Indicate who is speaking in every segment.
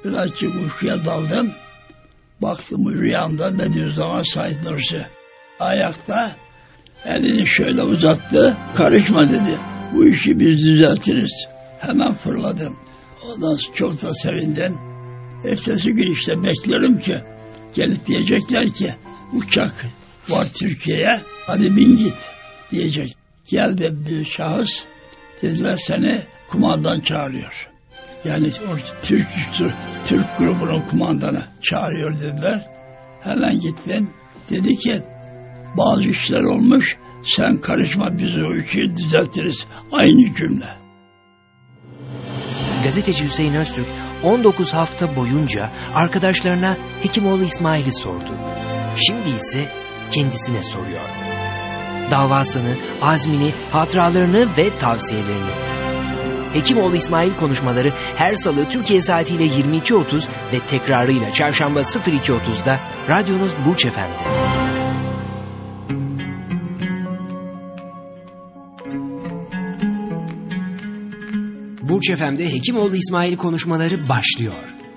Speaker 1: Birazcık uykuya daldım. Baktım rüyamda Bediüzzaman Said Nursi ayakta, elini şöyle uzattı. Karışma dedi. Bu işi biz düzeltiriz. Hemen fırladım. Ondan sonra çok da sevindim. Ertesi gün işte bekliyorum ki gelip diyecekler ki uçak var Türkiye'ye, hadi bin git diyecek. Geldi bir şahıs, dediler seni kumandan çağırıyor. Yani o Türk grubunun kumandanı çağırıyor dediler. Hemen gittim. Dedi ki bazı işler olmuş, sen karışma, biz o işi düzeltiriz. Aynı cümle.
Speaker 2: Gazeteci Hüseyin Öztürk 19 hafta boyunca arkadaşlarına Hekimoğlu İsmail'i sordu. Şimdi ise kendisine soruyor. Davasını, azmini, hatıralarını ve tavsiyelerini. Hekimoğlu İsmail konuşmaları her salı Türkiye saatiyle 22.30 ve tekrarıyla çarşamba 02.30'da radyonuz Burç Efendi. Burç FM'de Hekimoğlu İsmail konuşmaları başlıyor.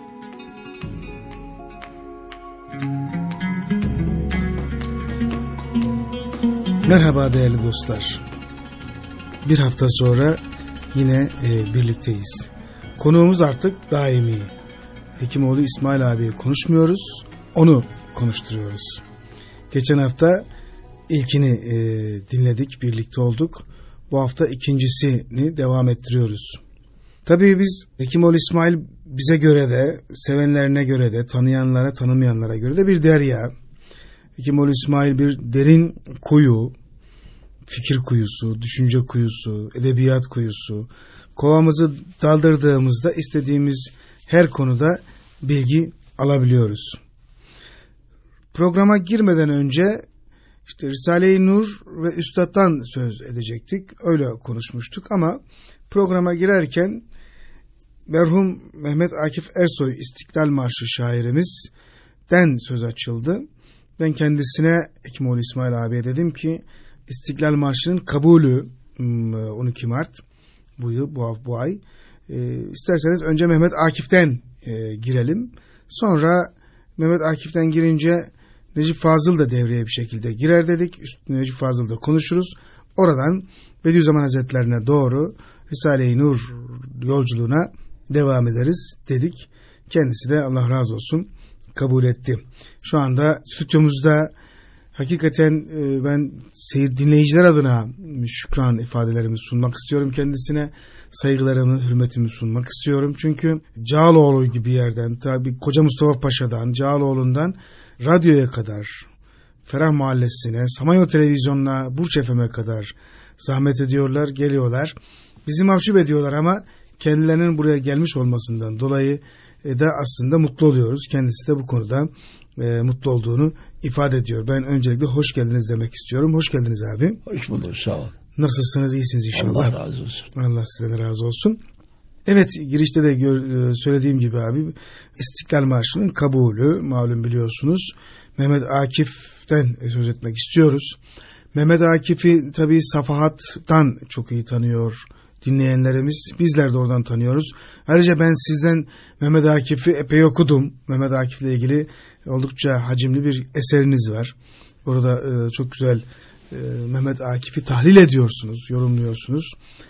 Speaker 3: Merhaba değerli dostlar. Bir hafta sonra yine birlikteyiz. Konuğumuz artık daimi. Hekimoğlu İsmail abiyi konuşmuyoruz, onu konuşturuyoruz. Geçen hafta ilkini dinledik, birlikte olduk. Bu hafta ikincisini devam ettiriyoruz. Tabii biz Hekimoğlu İsmail bize göre de, sevenlerine göre de, tanıyanlara, tanımayanlara göre de bir derya. Hekimoğlu İsmail bir derin kuyu, fikir kuyusu, düşünce kuyusu, edebiyat kuyusu. Kovamızı daldırdığımızda istediğimiz her konuda bilgi alabiliyoruz. Programa girmeden önce işte Risale-i Nur ve Üstad'dan söz edecektik. Öyle konuşmuştuk ama programa girerken merhum Mehmet Akif Ersoy İstiklal Marşı şairimizden söz açıldı. Ben kendisine, Hekimoğlu İsmail abiye dedim ki İstiklal Marşı'nın kabulü 12 Mart bu ay. İsterseniz önce Mehmet Akif'ten girelim. Sonra Mehmet Akif'ten girince Necip Fazıl da devreye bir şekilde girer dedik. Üstüne Necip Fazıl da konuşuruz. Oradan Bediüzzaman Hazretlerine doğru Risale-i Nur yolculuğuna devam ederiz dedik. Kendisi de Allah razı olsun kabul etti. Şu anda stüdyomuzda hakikaten ben dinleyiciler adına şükran ifadelerimi sunmak istiyorum kendisine. Saygılarımı, hürmetimi sunmak istiyorum. Çünkü Cağaloğlu gibi yerden, tabii Koca Mustafa Paşa'dan, Cağaloğlu'ndan radyoya kadar, Ferah Mahallesi'ne, Samanyolu Televizyonu'na, Burç FM'e kadar zahmet ediyorlar, geliyorlar. Bizi mahcup ediyorlar ama kendilerinin buraya gelmiş olmasından dolayı da aslında mutlu oluyoruz. Kendisi de bu konuda mutlu olduğunu ifade ediyor. Ben öncelikle hoş geldiniz demek istiyorum. Hoş geldiniz abi.
Speaker 1: Hoş bulduk, sağ ol.
Speaker 3: Nasılsınız, iyisiniz inşallah.
Speaker 1: Allah razı olsun.
Speaker 3: Allah sizden razı olsun. Evet, girişte de söylediğim gibi abi İstiklal Marşı'nın kabulü malum biliyorsunuz. Mehmet Akif'ten söz etmek istiyoruz. Mehmet Akif'i tabii Safahat'tan çok iyi tanıyor dinleyenlerimiz. Bizler de oradan tanıyoruz. Ayrıca ben sizden Mehmet Akif'i epey okudum. Mehmet Akif'le ilgili oldukça hacimli bir eseriniz var. Orada çok güzel Mehmet Akif'i tahlil ediyorsunuz, yorumluyorsunuz.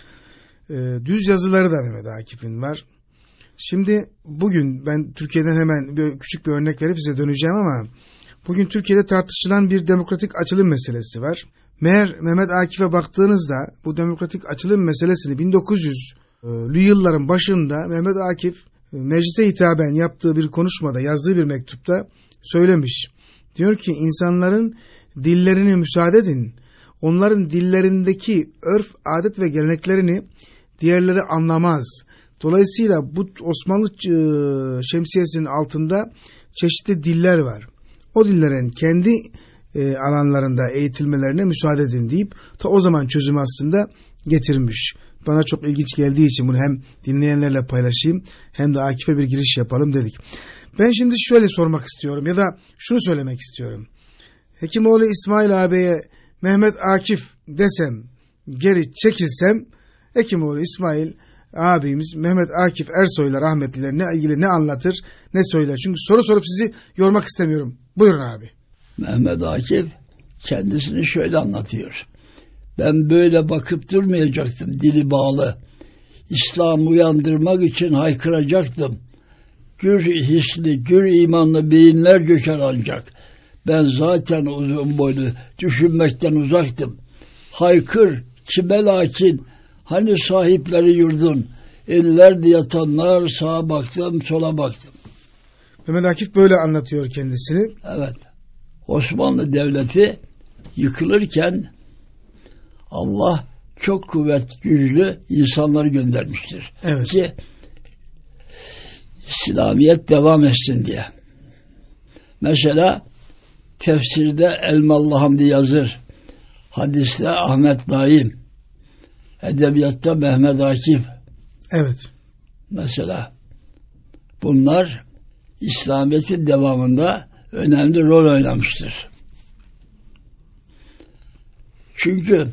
Speaker 3: Düz yazıları da Mehmet Akif'in var. Şimdi bugün ben Türkiye'den hemen küçük bir örnek verip size döneceğim ama bugün Türkiye'de tartışılan bir demokratik açılım meselesi var. Meğer Mehmet Akif'e baktığınızda bu demokratik açılım meselesini 1900'lü yılların başında Mehmet Akif meclise hitaben yaptığı bir konuşmada, yazdığı bir mektupta söylemiş. Diyor ki insanların dillerine müsaade edin. Onların dillerindeki örf, adet ve geleneklerini diğerleri anlamaz. Dolayısıyla bu Osmanlı şemsiyesinin altında çeşitli diller var. O dillerin kendi alanlarında eğitilmelerine müsaade edin deyip ta o zaman çözümü aslında getirmiş. Bana çok ilginç geldiği için bunu hem dinleyenlerle paylaşayım hem de Akif'e bir giriş yapalım dedik. Ben şimdi şöyle sormak istiyorum ya da şunu söylemek istiyorum. Hekimoğlu İsmail ağabeye Mehmet Akif desem, geri çekilsem Hekimoğlu İsmail abimiz Mehmet Akif Ersoy'la rahmetlilerine ilgili ne anlatır, ne söyler? Çünkü soru sorup sizi yormak istemiyorum. Buyurun abi.
Speaker 1: Mehmet Akif kendisini şöyle anlatıyor. Ben böyle bakıp durmayacaktım, dili bağlı. İslam'ı uyandırmak için haykıracaktım. Gür hisli, gür imanlı beyinler göçer ancak. Ben zaten uzun boylu, düşünmekten uzaktım. Haykır, kime lakin, hani sahipleri yurdun, ellerde yatanlar, sağa baktım, sola baktım.
Speaker 3: Mehmet Akif böyle anlatıyor kendisini.
Speaker 1: Evet. Osmanlı Devleti yıkılırken Allah çok kuvvet, güçlü insanları göndermiştir.
Speaker 3: Evet.
Speaker 1: Ki İslamiyet devam etsin diye. Mesela tefsirde Elmalı Hamdi yazır. Hadiste Ahmet Naim. Edebiyatta Mehmet Akif.
Speaker 3: Evet.
Speaker 1: Mesela bunlar İslamiyet'in devamında önemli rol oynamıştır. Çünkü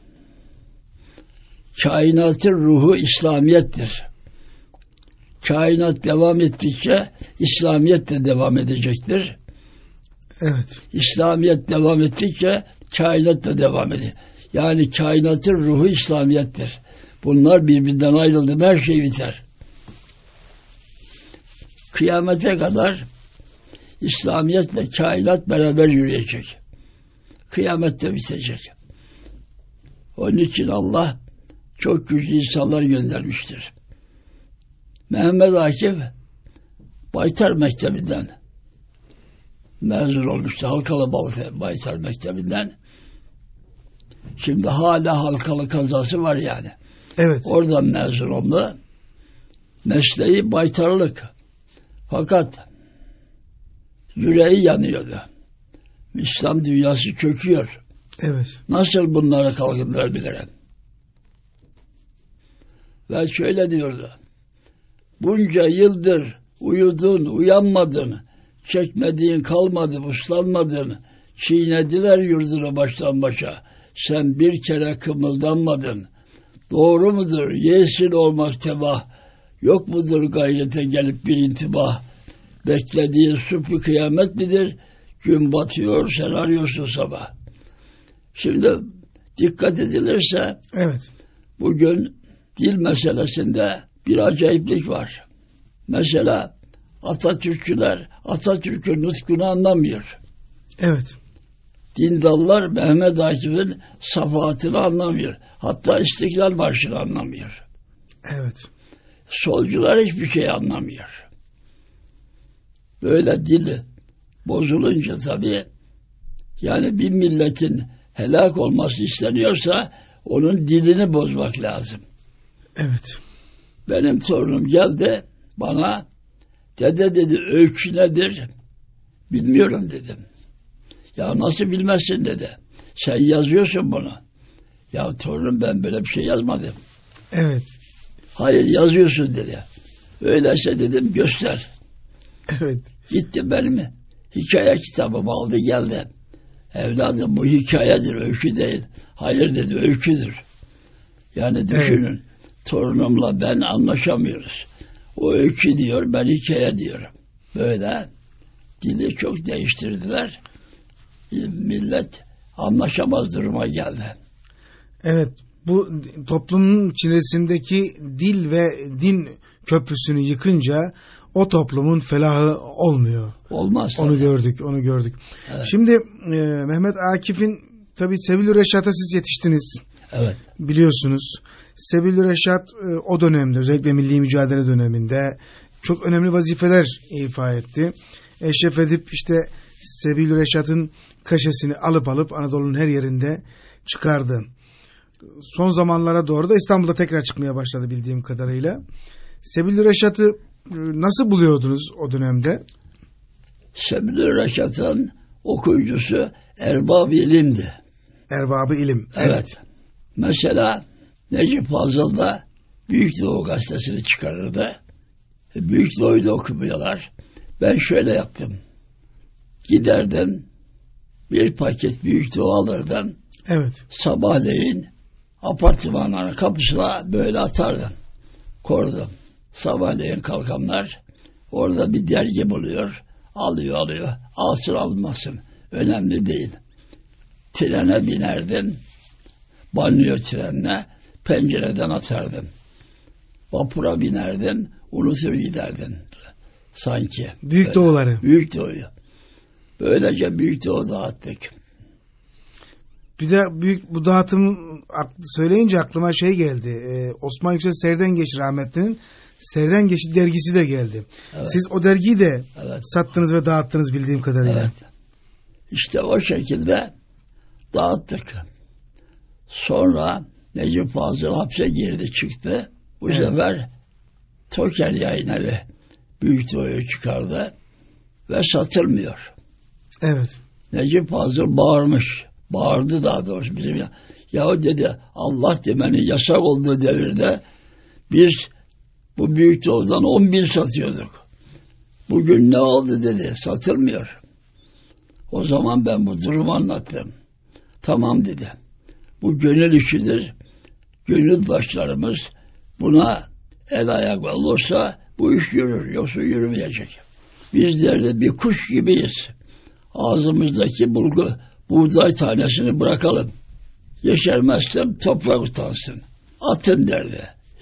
Speaker 1: kainatın ruhu İslamiyet'tir. Kainat devam ettikçe İslamiyet de devam edecektir.
Speaker 3: Evet.
Speaker 1: İslamiyet devam ettikçe kainat da devam edecek. Yani kainatın ruhu İslamiyet'tir. Bunlar birbirinden ayrıldı mı her şey biter. Kıyamete kadar İslamiyetle kainat beraber yürüyecek. Kıyamet de bitecek. Onun için Allah çok güçlü insanlar göndermiştir. Mehmet Akif Baytar Mektebi'nden mezun olmuştu. Halkalı Baytar Mektebi'nden. Şimdi hala Halkalı kazası var yani.
Speaker 3: Evet.
Speaker 1: Oradan mezun oldu. Mesleği baytarlık. Fakat yüreği yanıyordu. İslam dünyası çöküyor.
Speaker 3: Evet.
Speaker 1: Nasıl bunlara kalkınlar bilirim. Ve şöyle diyordu. Bunca yıldır uyudun, uyanmadın, çekmediğin kalmadı, uslanmadın, çiğnediler yurdunu baştan başa. Sen bir kere kımıldanmadın. Doğru mudur? Yesin olmak tebah. Yok mudur gayrete gelip bir intibah? Beklediğin subh kıyamet midir? Gün batıyor, sen arıyorsun sabah. Şimdi dikkat edilirse
Speaker 3: evet.
Speaker 1: Bugün dil meselesinde bir acayiplik var. Mesela Atatürkçüler Atatürk'ün nutkunu anlamıyor.
Speaker 3: Evet.
Speaker 1: Dindallar Mehmet Akif'in safahatını anlamıyor. Hatta İstiklal Marşı'nı anlamıyor.
Speaker 3: Evet.
Speaker 1: Solcular hiçbir şey anlamıyor. Böyle dili bozulunca tabii yani bir milletin helak olması isteniyorsa onun dilini bozmak lazım.
Speaker 3: Evet.
Speaker 1: Benim torunum geldi bana, dede dedi öykü nedir? Bilmiyorum dedim. Ya nasıl bilmezsin dedi. Sen yazıyorsun bunu. Ya torunum ben böyle bir şey yazmadım.
Speaker 3: Evet.
Speaker 1: Hayır yazıyorsun dedi. Öyleyse dedim göster.
Speaker 3: Evet.
Speaker 1: Gitti benim hikaye kitabımı aldı geldi. Evladım bu hikayedir, öykü değil. Hayır dedi, öyküdür. Yani düşünün, evet. Torunumla ben anlaşamıyoruz. O öykü diyor, ben hikaye diyorum. Böyle dili çok değiştirdiler. Millet anlaşamaz duruma geldi.
Speaker 3: Evet, bu toplumun içerisindeki dil ve din köprüsünü yıkınca o toplumun felahı olmuyor.
Speaker 1: Olmaz.
Speaker 3: Onu gördük.
Speaker 1: Evet.
Speaker 3: Şimdi Mehmet Akif'in tabii Sebil Reşat'a siz yetiştiniz.
Speaker 1: Evet.
Speaker 3: Biliyorsunuz. Sebil Reşat o dönemde özellikle milli mücadele döneminde çok önemli vazifeler ifa etti. Eşref Edip işte Sebil Reşat'ın kaşesini alıp Anadolu'nun her yerinde çıkardı. Son zamanlara doğru da İstanbul'da tekrar çıkmaya başladı bildiğim kadarıyla. Sebil Reşat'ı nasıl buluyordunuz o dönemde?
Speaker 1: Sebil Reşat'ın okuyucusu erbab-ı ilimdi.
Speaker 3: Erbab-ı ilim.
Speaker 1: Evet. Mesela Necip Fazıl da Büyük Doğu gazetesini çıkarırdı. Büyük Doğu'yu da okumuyorlar. Ben şöyle yaptım. Giderdim, bir paket Büyük Doğu alırdım.
Speaker 3: Evet.
Speaker 1: Sabahleyin apartmanların kapısına böyle atardım. Kordum. Sabahleyin kalkanlar orada bir dergi buluyor. Alıyor. Alsın almasın. Önemli değil. Trene binerdim. Banyo trenine pencereden atardım. Vapura binerdim. Unutur giderdim. Sanki.
Speaker 3: Büyük Doğuları.
Speaker 1: Büyük Doğu'yu. Böylece Büyük Doğu dağıttık.
Speaker 3: Bir de bu dağıtım söyleyince aklıma şey geldi. Osman Yüksel Serdengeç rahmetlinin Serdengeç dergisi de geldi. Evet. Siz o dergiyi de sattınız ve dağıttınız bildiğim kadarıyla.
Speaker 1: Evet. İşte o şekilde dağıttık. Sonra Necip Fazıl hapse girdi çıktı. Bu sefer Toker Yayınevi Büyük Doğu'yu çıkardı ve satılmıyor.
Speaker 3: Evet.
Speaker 1: Necip Fazıl bağırdı daha doğrusu bizim yahu dedi Allah demenin yasak olduğu devirde biz bu Büyük Doğu'dan 10.000 satıyorduk. Bugün ne oldu dedi, satılmıyor. O zaman ben bu durumu anlattım. Tamam dedi. Bu gönül işidir. Gönüldaşlarımız buna el ayak olursa bu iş yürür, yoksa yürümeyecek. Bizler de bir kuş gibiyiz. Ağzımızdaki buğday tanesini bırakalım. Yeşermezsem toprak utansın. Atın derdi.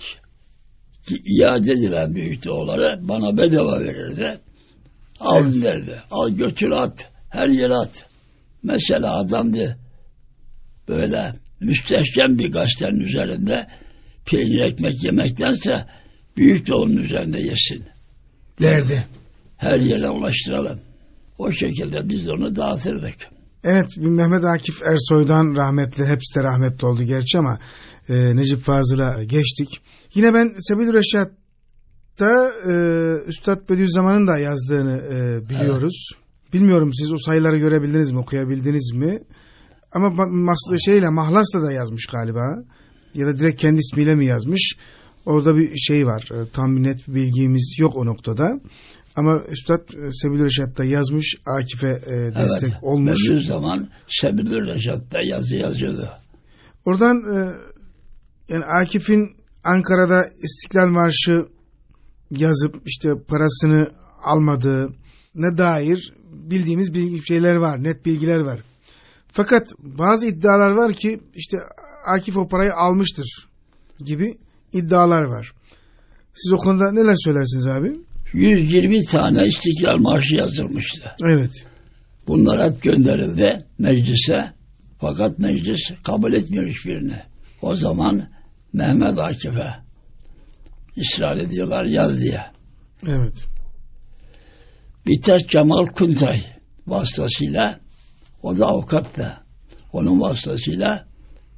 Speaker 1: İade edilen Büyük Doğuları bana bedava verirdi. Al derdi. Al götür at. Her yere at. Mesela adam diye böyle müstehcen bir gazetenin üzerinde peynir ekmek yemektense Büyük Doğu'nun üzerinde yesin
Speaker 3: derdi.
Speaker 1: Her yere ulaştıralım. O şekilde biz onu dağıtırdık.
Speaker 3: Evet, Mehmet Akif Ersoy'dan rahmetli, hepsi de rahmetli oldu gerçi ama Necip Fazıl'a geçtik. Yine ben Sebil Reşat'ta Üstad Bediüzzaman'ın da yazdığını biliyoruz. Evet. Bilmiyorum siz o sayıları görebildiniz mi, okuyabildiniz mi? Ama Mahlas'la da yazmış galiba. Ya da direkt kendi ismiyle mi yazmış? Orada bir şey var. Tam bir net bir bilgimiz yok o noktada. Ama Üstad Sebil Reşat da yazmış, Akif'e destek olmuş.
Speaker 1: Evet, zaman Sebil Reşat da yazıyordu.
Speaker 3: Oradan yani Akif'in Ankara'da İstiklal Marşı yazıp işte parasını almadığı ne dair bildiğimiz şeyler var, net bilgiler var. Fakat bazı iddialar var ki işte Akif o parayı almıştır gibi iddialar var. Siz o konuda neler söylersiniz abi?
Speaker 1: 120 tane İstiklal Marşı yazılmıştı.
Speaker 3: Evet.
Speaker 1: Bunlar hep gönderildi meclise. Fakat meclis kabul etmiyor hiçbirini. O zaman Mehmet Akif'e ısrar ediyorlar yaz diye.
Speaker 3: Evet.
Speaker 1: Biter Cemal Kuntay vasıtasıyla, o da avukattı. Onun vasıtasıyla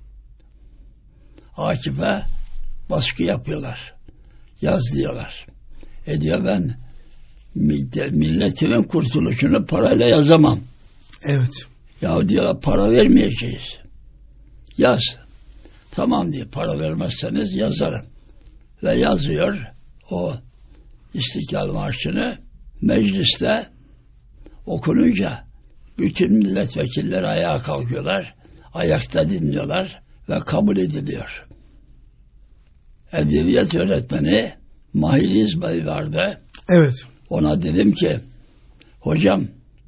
Speaker 1: Akif'e baskı yapıyorlar. Yaz diyorlar. Diyor ben milletimin kurtuluşunu parayla yazamam.
Speaker 3: Evet.
Speaker 1: Ya diyor para vermeyeceğiz. Yaz. Tamam diyor, para vermezseniz yazarım. Ve yazıyor o İstiklal Marşı'nı. Mecliste okununca bütün milletvekilleri ayağa kalkıyorlar. Ayakta dinliyorlar ve kabul ediliyor. Edebiyat öğretmeni Mahir İzbay vardı.
Speaker 3: Evet.
Speaker 1: Ona dedim ki hocam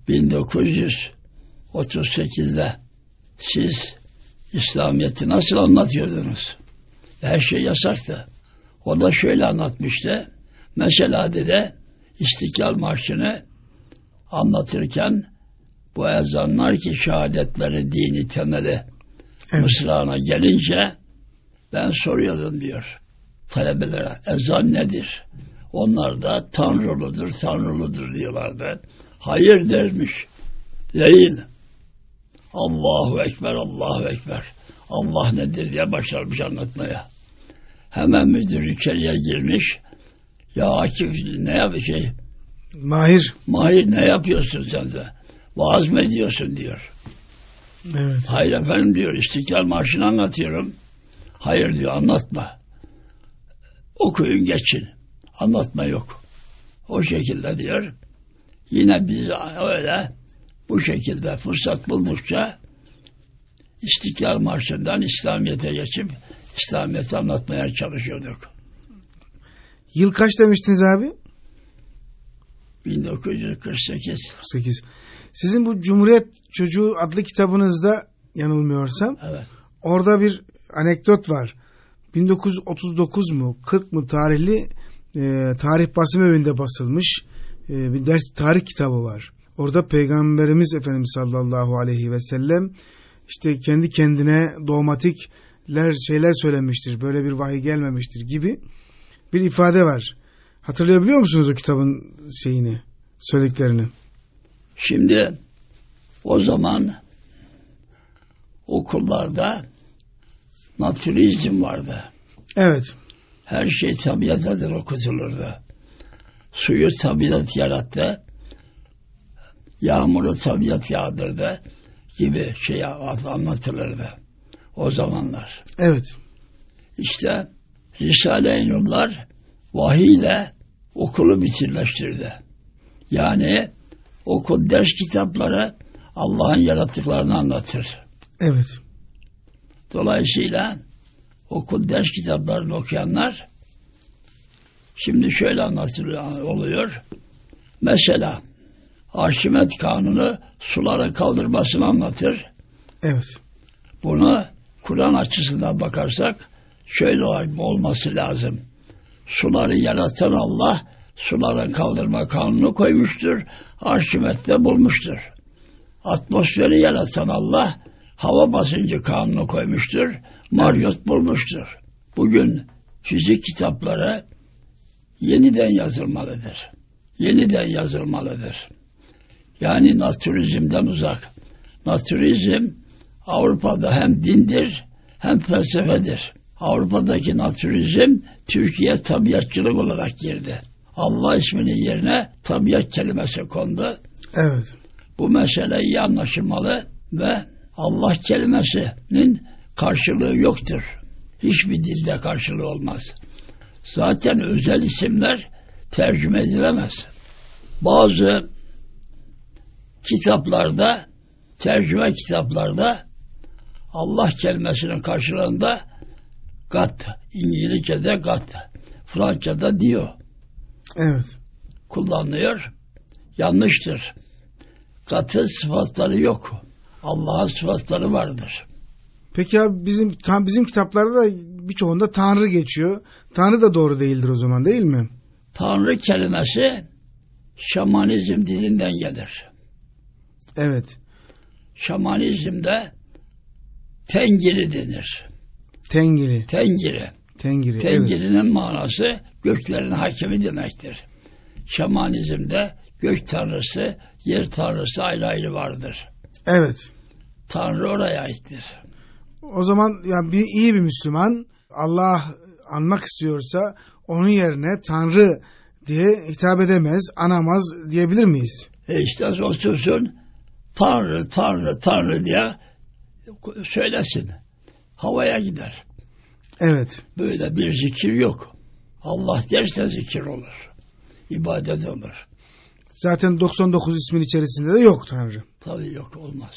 Speaker 1: 1938'de siz İslamiyet'i nasıl anlatıyordunuz? Her şey yasaktı. O da şöyle anlatmıştı. Mesela dedi İstiklal Marşı'nı anlatırken bu ezanlar ki şehadetleri dini temeli mısrağına gelince ben soruyordum diyor talebelere, ezan nedir? Onlar da tanrılıdır diyorlardı. Hayır dermiş. Değil. Allahu Ekber, Allahu Ekber. Allah nedir diye başlamış anlatmaya. Hemen müdür içeriye girmiş. Ya Akif ne yapıyor? Mahir ne yapıyorsun sen de? Vaaz mı ediyorsun diyor.
Speaker 3: Evet.
Speaker 1: Hayır efendim diyor, İstiklal Marşı'nı anlatıyorum. Hayır diyor, anlatma. Okuyun geçin. Anlatma yok. O şekilde diyor. Yine biz öyle bu şekilde fırsat buldukça İstiklal Marşı'ndan İslamiyet'e geçip İslamiyet'i anlatmaya çalışıyorduk.
Speaker 3: Yıl kaç demiştiniz abi?
Speaker 1: 1948.
Speaker 3: 48. Sizin bu Cumhuriyet Çocuğu adlı kitabınızda, yanılmıyorsam,
Speaker 1: Evet.
Speaker 3: orada bir anekdot var. 1939 mu 40 mı tarihli tarih basım evinde basılmış bir ders tarih kitabı var. Orada Peygamberimiz Efendimiz sallallahu aleyhi ve sellem işte kendi kendine dogmatikler şeyler söylemiştir. Böyle bir vahiy gelmemiştir gibi bir ifade var. Hatırlayabiliyor musunuz o kitabın söylediklerini?
Speaker 1: Şimdi o zaman okullarda naturalizm vardı.
Speaker 3: Evet.
Speaker 1: Her şey tabiatadır okutulurdu. Suyu tabiat yarattı. Yağmuru tabiat yağdırdı gibi şey anlatılırdı o zamanlar.
Speaker 3: Evet.
Speaker 1: İşte Risale-i Nurlar vahiy ile okulu bitirleştirdi. Yani okul ders kitapları Allah'ın yarattıklarını anlatır.
Speaker 3: Evet.
Speaker 1: Dolayısıyla okul ders kitaplarını okuyanlar şimdi şöyle oluyor. Mesela Arşimet Kanunu suları kaldırmasını anlatır.
Speaker 3: Evet.
Speaker 1: Bunu Kur'an açısından bakarsak şöyle olması lazım. Suları yaratan Allah suların kaldırma kanunu koymuştur. Arşimet'te bulmuştur. Atmosferi yaratan Allah hava basıncı kanunu koymuştur. Marriott bulmuştur. Bugün fizik kitapları yeniden yazılmalıdır. Yeniden yazılmalıdır. Yani naturalizmden uzak. Naturalizm Avrupa'da hem dindir hem felsefedir. Avrupa'daki naturalizm Türkiye tabiatçılık olarak girdi. Allah isminin yerine tabiat kelimesi kondu.
Speaker 3: Evet.
Speaker 1: Bu mesele iyi anlaşılmalı ve Allah kelimesinin karşılığı yoktur. Hiçbir dilde karşılığı olmaz. Zaten özel isimler tercüme edilemez. Bazı kitaplarda, tercüme kitaplarda Allah kelimesinin karşılığında God, İngilizce'de God, Fransızca'da diyor.
Speaker 3: Evet.
Speaker 1: Kullanılıyor. Yanlıştır. God'ın sıfatları yok. Allah'ın sıfatları vardır.
Speaker 3: Peki abi bizim kitaplarda da birçoğunda Tanrı geçiyor. Tanrı da doğru değildir o zaman, değil mi?
Speaker 1: Tanrı kelimesi şamanizm dilinden gelir.
Speaker 3: Evet.
Speaker 1: Şamanizmde Tengiri denir.
Speaker 3: Tengiri.
Speaker 1: Tengiri. Tengiri'nin evet. Manası göklerin hakimi demektir. Şamanizmde gök tanrısı, yer tanrısı ayrı ayrı vardır.
Speaker 3: Evet.
Speaker 1: Tanrı oraya aittir.
Speaker 3: O zaman yani iyi bir Müslüman Allah anmak istiyorsa onun yerine Tanrı diye hitap edemez, anamaz diyebilir miyiz?
Speaker 1: İşte otursun Tanrı, Tanrı, Tanrı diye söylesin. Havaya gider.
Speaker 3: Evet.
Speaker 1: Böyle bir zikir yok. Allah derse zikir olur. İbadet olur.
Speaker 3: Zaten 99 ismin içerisinde de yok Tanrı.
Speaker 1: Tabii yok, olmaz.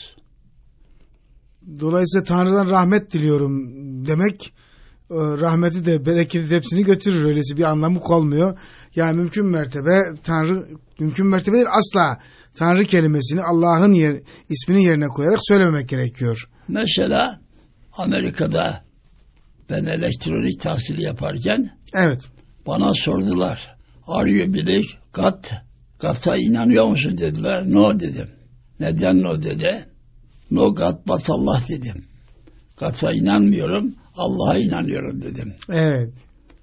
Speaker 3: Dolayısıyla Tanrı'dan rahmet diliyorum demek, rahmeti de bereketi de hepsini götürür. Öylesi bir anlamı olmuyor. Yani mümkün mertebe değil, asla Tanrı kelimesini Allah'ın isminin yerine koyarak söylememek gerekiyor.
Speaker 1: Mesela Amerika'da ben elektronik tahsili yaparken
Speaker 3: evet.
Speaker 1: Bana sordular. Are you believe God? God'a inanıyor musun dediler. No dedim. Neden no dedi? No God but Allah dedim. God'a inanmıyorum, Allah'a inanıyorum dedim.
Speaker 3: Evet.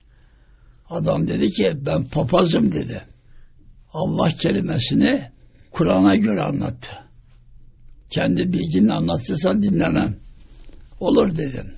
Speaker 1: Adam dedi ki ben papazım dedi. Allah kelimesini Kur'an'a göre anlattı. Kendi bilgini anlatırsa dinlemem. Olur dedim.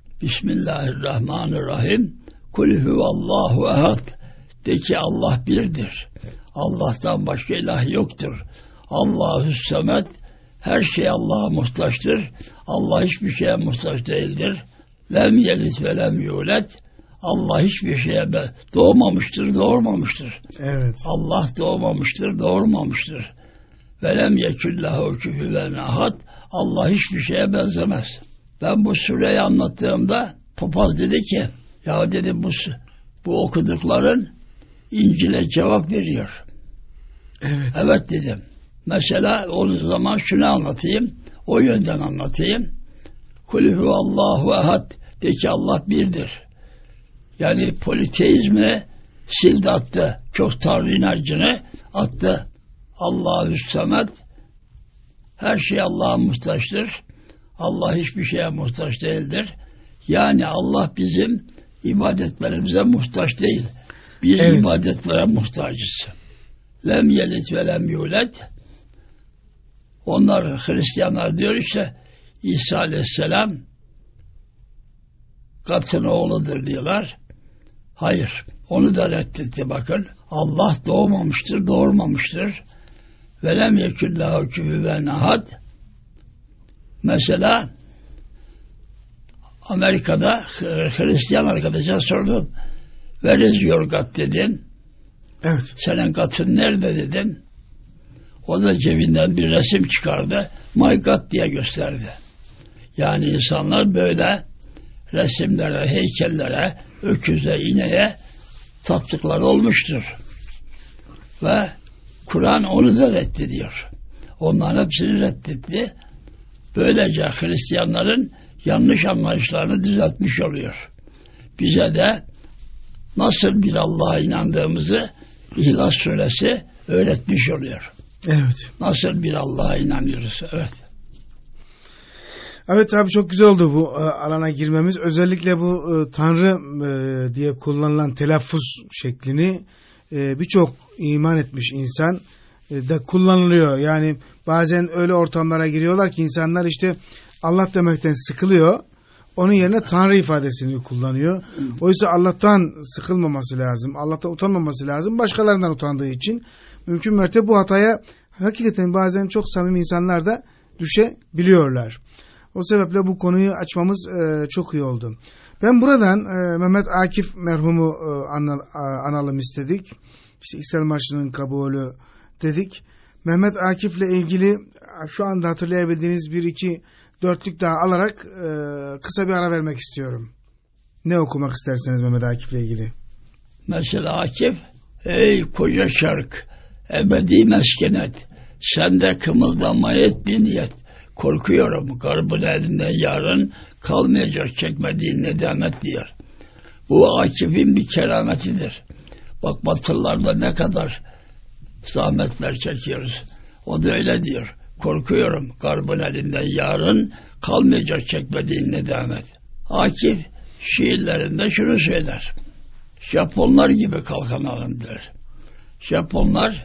Speaker 1: Bismillahirrahmanirrahim. Kul huvallahu ehad. De ki Allah birdir. Allah'tan başka ilah yoktur. Allahü semed. Her şey Allah'a muhtaçtır. Allah hiçbir şeye muhtaç değildir. Lem yelit ve lem yulet. Allah hiçbir şeye doğmamıştır, doğurmamıştır.
Speaker 3: Evet.
Speaker 1: Allah doğmamıştır, doğurmamıştır. Ve lem yeküllehu küfüven ahad. Allah hiçbir şeye benzemez. Ben bu sureyi anlattığımda papaz dedi ki ya dedi bu okudukların İncil'e cevap veriyor.
Speaker 3: Evet.
Speaker 1: Evet dedim. Mesela o zaman şunu anlatayım. O yönden anlatayım. Kulü huvallahu ehad. De ki Allah birdir. Yani politeizmi sildi attı. Çok Tanrı inancını attı. Allahü samed. Her şey Allah'a muhtaçtır. Allah hiçbir şeye muhtaç değildir. Yani Allah bizim ibadetlerimize muhtaç değil. Biz ibadetlere muhtacız. Lem yelit ve lem yulet. Onlar Hristiyanlar diyor işte İsa Aleyhisselam Kat'ın oğludur diyorlar. Hayır. Onu da reddetti bakın. Allah doğmamıştır, doğurmamıştır. Ve lem yeküllahu küfüven ahad. Mesela Amerika'da Hristiyan arkadaşa sordum. Where is your God dedim.
Speaker 3: Evet.
Speaker 1: Senin God'ın nerede dedim. O da cebinden bir resim çıkardı. My God diye gösterdi. Yani insanlar böyle resimlere, heykellere, öküze, ineğe taptıkları olmuştur. Ve Kur'an onu da reddediyor. Onların hepsini reddetti. Böylece Hristiyanların yanlış anlayışlarını düzeltmiş oluyor. Bize de nasıl bir Allah'a inandığımızı İhlas Suresi öğretmiş oluyor.
Speaker 3: Evet.
Speaker 1: Nasıl bir Allah'a inanıyoruz. Evet.
Speaker 3: Evet abi, çok güzel oldu bu alana girmemiz. Özellikle bu Tanrı diye kullanılan telaffuz şeklini birçok iman etmiş insan da kullanılıyor. Yani bazen öyle ortamlara giriyorlar ki insanlar işte Allah demekten sıkılıyor. Onun yerine Tanrı ifadesini kullanıyor. Oysa Allah'tan sıkılmaması lazım. Allah'tan utanmaması lazım. Başkalarından utandığı için mümkün mertebe bu hataya hakikaten bazen çok samimi insanlar da düşebiliyorlar. O sebeple bu konuyu açmamız çok iyi oldu. Ben buradan Mehmet Akif merhumu analım istedik. İşte İstiklal Marşı'nın kabulü dedik. Mehmet Akif'le ilgili şu anda hatırlayabildiğiniz bir iki dörtlük daha alarak kısa bir ara vermek istiyorum. Ne okumak isterseniz Mehmet Akif'le ilgili.
Speaker 1: Mesela Akif, ey koca şark, ebedi meskenet, sende kımıldanmaya et bir niyet. Korkuyorum garbın elinden yarın kalmayacak çekmediğin nedamet diyor. Bu Akif'in bir kerametidir. Bak Batılılarda ne kadar zahmetler çekiyoruz. O da öyle diyor. Korkuyorum garbın elinden yarın kalmayacak çekmediğin nedamet. Akif şiirlerinde şunu söyler. Japonlar gibi kalkanalım der. Japonlar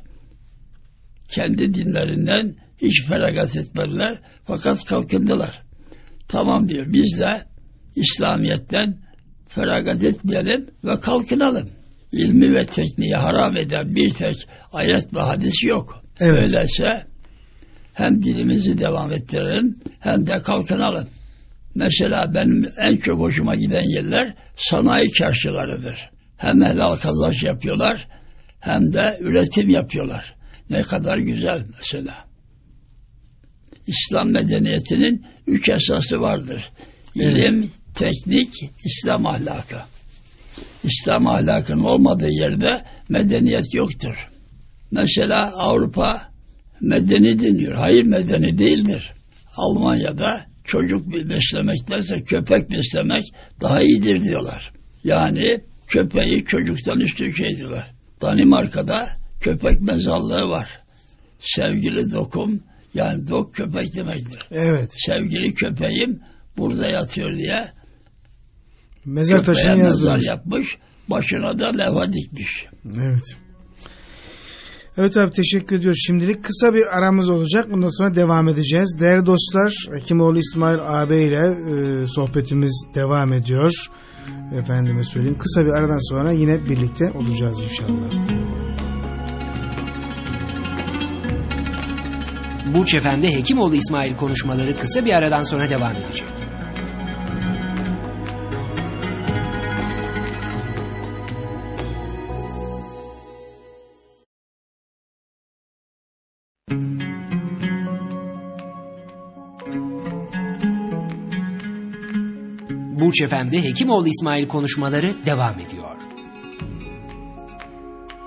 Speaker 1: kendi dinlerinden hiç feragat etmediler fakat kalkındılar. Tamam diyor, biz de İslamiyet'ten feragat etmeyelim ve kalkınalım. İlmi ve tekniği haram eden bir tek ayet ve hadis yok.
Speaker 3: Evet.
Speaker 1: Öyleyse hem dilimizi devam ettirelim hem de kalkınalım. Mesela benim en çok hoşuma giden yerler sanayi çarşılarıdır. Hem helal kazanç yapıyorlar hem de üretim yapıyorlar. Ne kadar güzel mesela. İslam medeniyetinin 3 esası vardır. İlim, evet, teknik, İslam ahlakı. İslam ahlakının olmadığı yerde medeniyet yoktur. Mesela Avrupa medeni deniyor. Hayır, medeni değildir. Almanya'da çocuk beslemektense köpek beslemek daha iyidir diyorlar. Yani köpeği çocuktan üstün şey diyorlar. Danimarka'da köpek mezarlığı var. Sevgili dokum, yani dok köpek demektir.
Speaker 3: Evet.
Speaker 1: Sevgili köpeğim burada yatıyor diye
Speaker 3: mezar taşını yazdırmış.
Speaker 1: Yapmış, başına da levha dikmiş.
Speaker 3: Evet. Evet abi, teşekkür ediyoruz. Şimdilik kısa bir aramız olacak. Bundan sonra devam edeceğiz. Değerli dostlar, Hekimoğlu İsmail ağabey ile sohbetimiz devam ediyor. Efendime söyleyeyim. Kısa bir aradan sonra yine birlikte olacağız inşallah.
Speaker 2: Burç Efendi Hekimoğlu İsmail konuşmaları kısa bir aradan sonra devam edecek. Burç Efendi Hekimoğlu İsmail konuşmaları devam ediyor.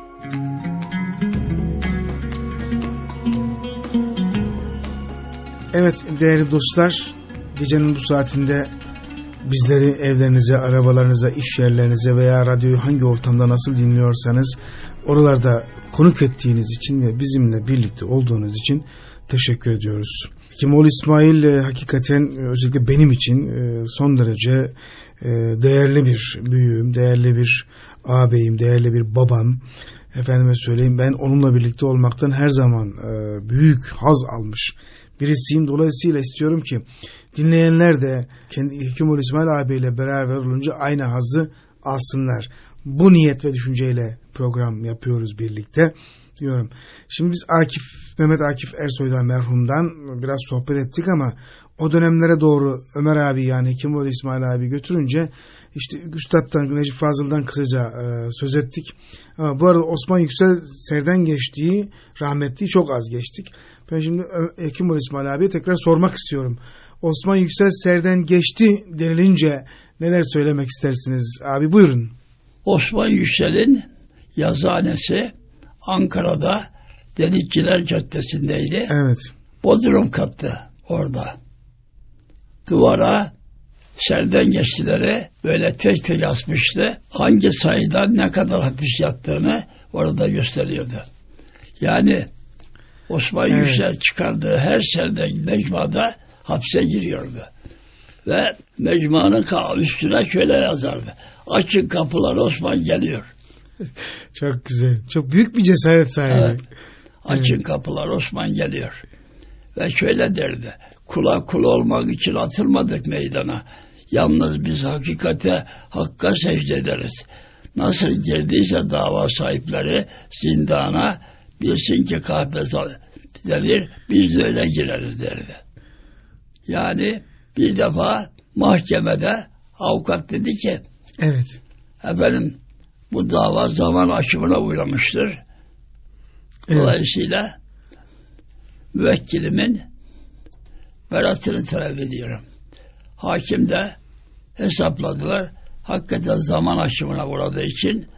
Speaker 3: Evet değerli dostlar, gecenin bu saatinde bizleri evlerinize, arabalarınıza, iş yerlerinize veya radyoyu hangi ortamda nasıl dinliyorsanız oralarda konuk ettiğiniz için ve bizimle birlikte olduğunuz için teşekkür ediyoruz. Hekimoğlu İsmail hakikaten özellikle benim için son derece değerli bir büyüğüm, değerli bir ağabeyim, değerli bir babam. Efendime söyleyeyim, ben onunla birlikte olmaktan her zaman büyük haz almış birisiyim. Dolayısıyla istiyorum ki dinleyenler de kendi Hekimoğlu İsmail ağabeyle beraber olunca aynı hazzı alsınlar. Bu niyet ve düşünceyle program yapıyoruz birlikte diyorum. Şimdi biz Mehmet Akif Ersoy'dan merhumdan biraz sohbet ettik ama o dönemlere doğru Ömer abi yani Hekimoğlu İsmail abi götürünce işte Üstad'dan Necip Fazıl'dan kısaca söz ettik. Ama bu arada Osman Yüksel Ser'den geçtiği, rahmetliyi çok az geçtik. Ben şimdi Hekimoğlu İsmail abiye tekrar sormak istiyorum. Osman Yüksel Ser'den geçti denilince neler söylemek istersiniz abi, buyurun.
Speaker 1: Osman Yüksel'in yazıhanesi Ankara'da Denizciler Caddesi'ndeydi.
Speaker 3: Evet.
Speaker 1: Bodrum kattı orada. Duvara Serden geçtileri böyle tek tek asmıştı. Hangi sayıdan ne kadar hapis yattığını orada gösteriyordu. Yani Osman Yüksel çıkardığı her Serden mecmuada hapse giriyordu. Ve mecmuanın üstüne şöyle yazardı: açın kapılar, Osman geliyor.
Speaker 3: Çok güzel. Çok büyük bir cesaret sahibi.
Speaker 1: Evet. Açın kapılar, Osman geliyor. Ve şöyle derdi: kula kul olmak için atılmadık meydana. Yalnız biz hakikate, hakka secde ederiz. Nasıl girdiyse dava sahipleri zindana, bilsin ki kahpedir, biz de öyle gireriz derdi. Yani bir defa mahkemede avukat dedi ki,
Speaker 3: evet,
Speaker 1: efendim bu dava zaman aşımına uğramıştır. Evet. Dolayısıyla müvekkilimin beraatini talep ediyorum. Hakim de hesapladılar. Hakikaten zaman aşımına uğradığı için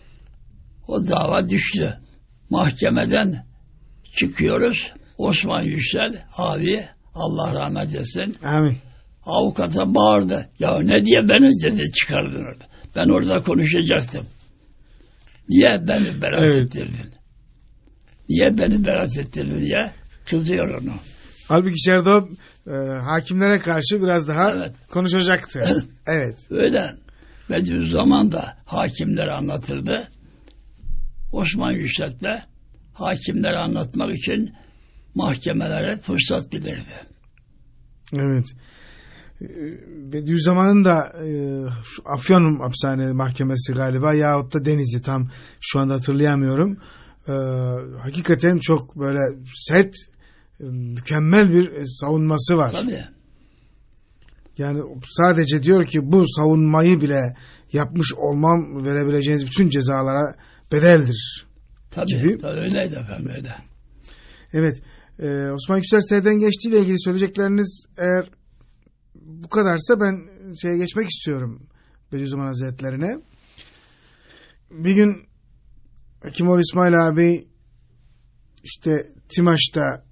Speaker 1: o dava düştü. Mahkemeden çıkıyoruz. Osman Yüksel abi, Allah rahmet etsin.
Speaker 3: Amin.
Speaker 1: Avukata bağırdı. Ya ne diye beni dedi çıkardın orada. Ben orada konuşacaktım. Niye beni beraat ettirdin? Niye beni beraat ettirdin diye kızıyor onu.
Speaker 3: Halbuki içeride o hakimlere karşı biraz daha konuşacaktı. Evet.
Speaker 1: Öyle. Bediüzzaman da hakimlere anlatırdı. Osman Yüksel de hakimlere anlatmak için mahkemelere fırsat bilirdi.
Speaker 3: Evet. Bediüzzaman'ın da Afyon Hapishane Mahkemesi galiba yahut da Denizli, tam şu anda hatırlayamıyorum. Hakikaten çok böyle sert, mükemmel bir savunması var.
Speaker 1: Tabii.
Speaker 3: Yani sadece diyor ki bu savunmayı bile yapmış olmam verebileceğiniz bütün cezalara bedeldir.
Speaker 1: Tabii,
Speaker 3: gibi.
Speaker 1: Tabii öyleydi efendim, öyle.
Speaker 3: Evet. Osman Yüksel Ser'den geçtiğiyle ilgili söyleyecekleriniz eğer bu kadarsa ben geçmek istiyorum Bediüzzaman Hazretlerine. Bir gün Hekimoğlu İsmail abi işte Timaş'ta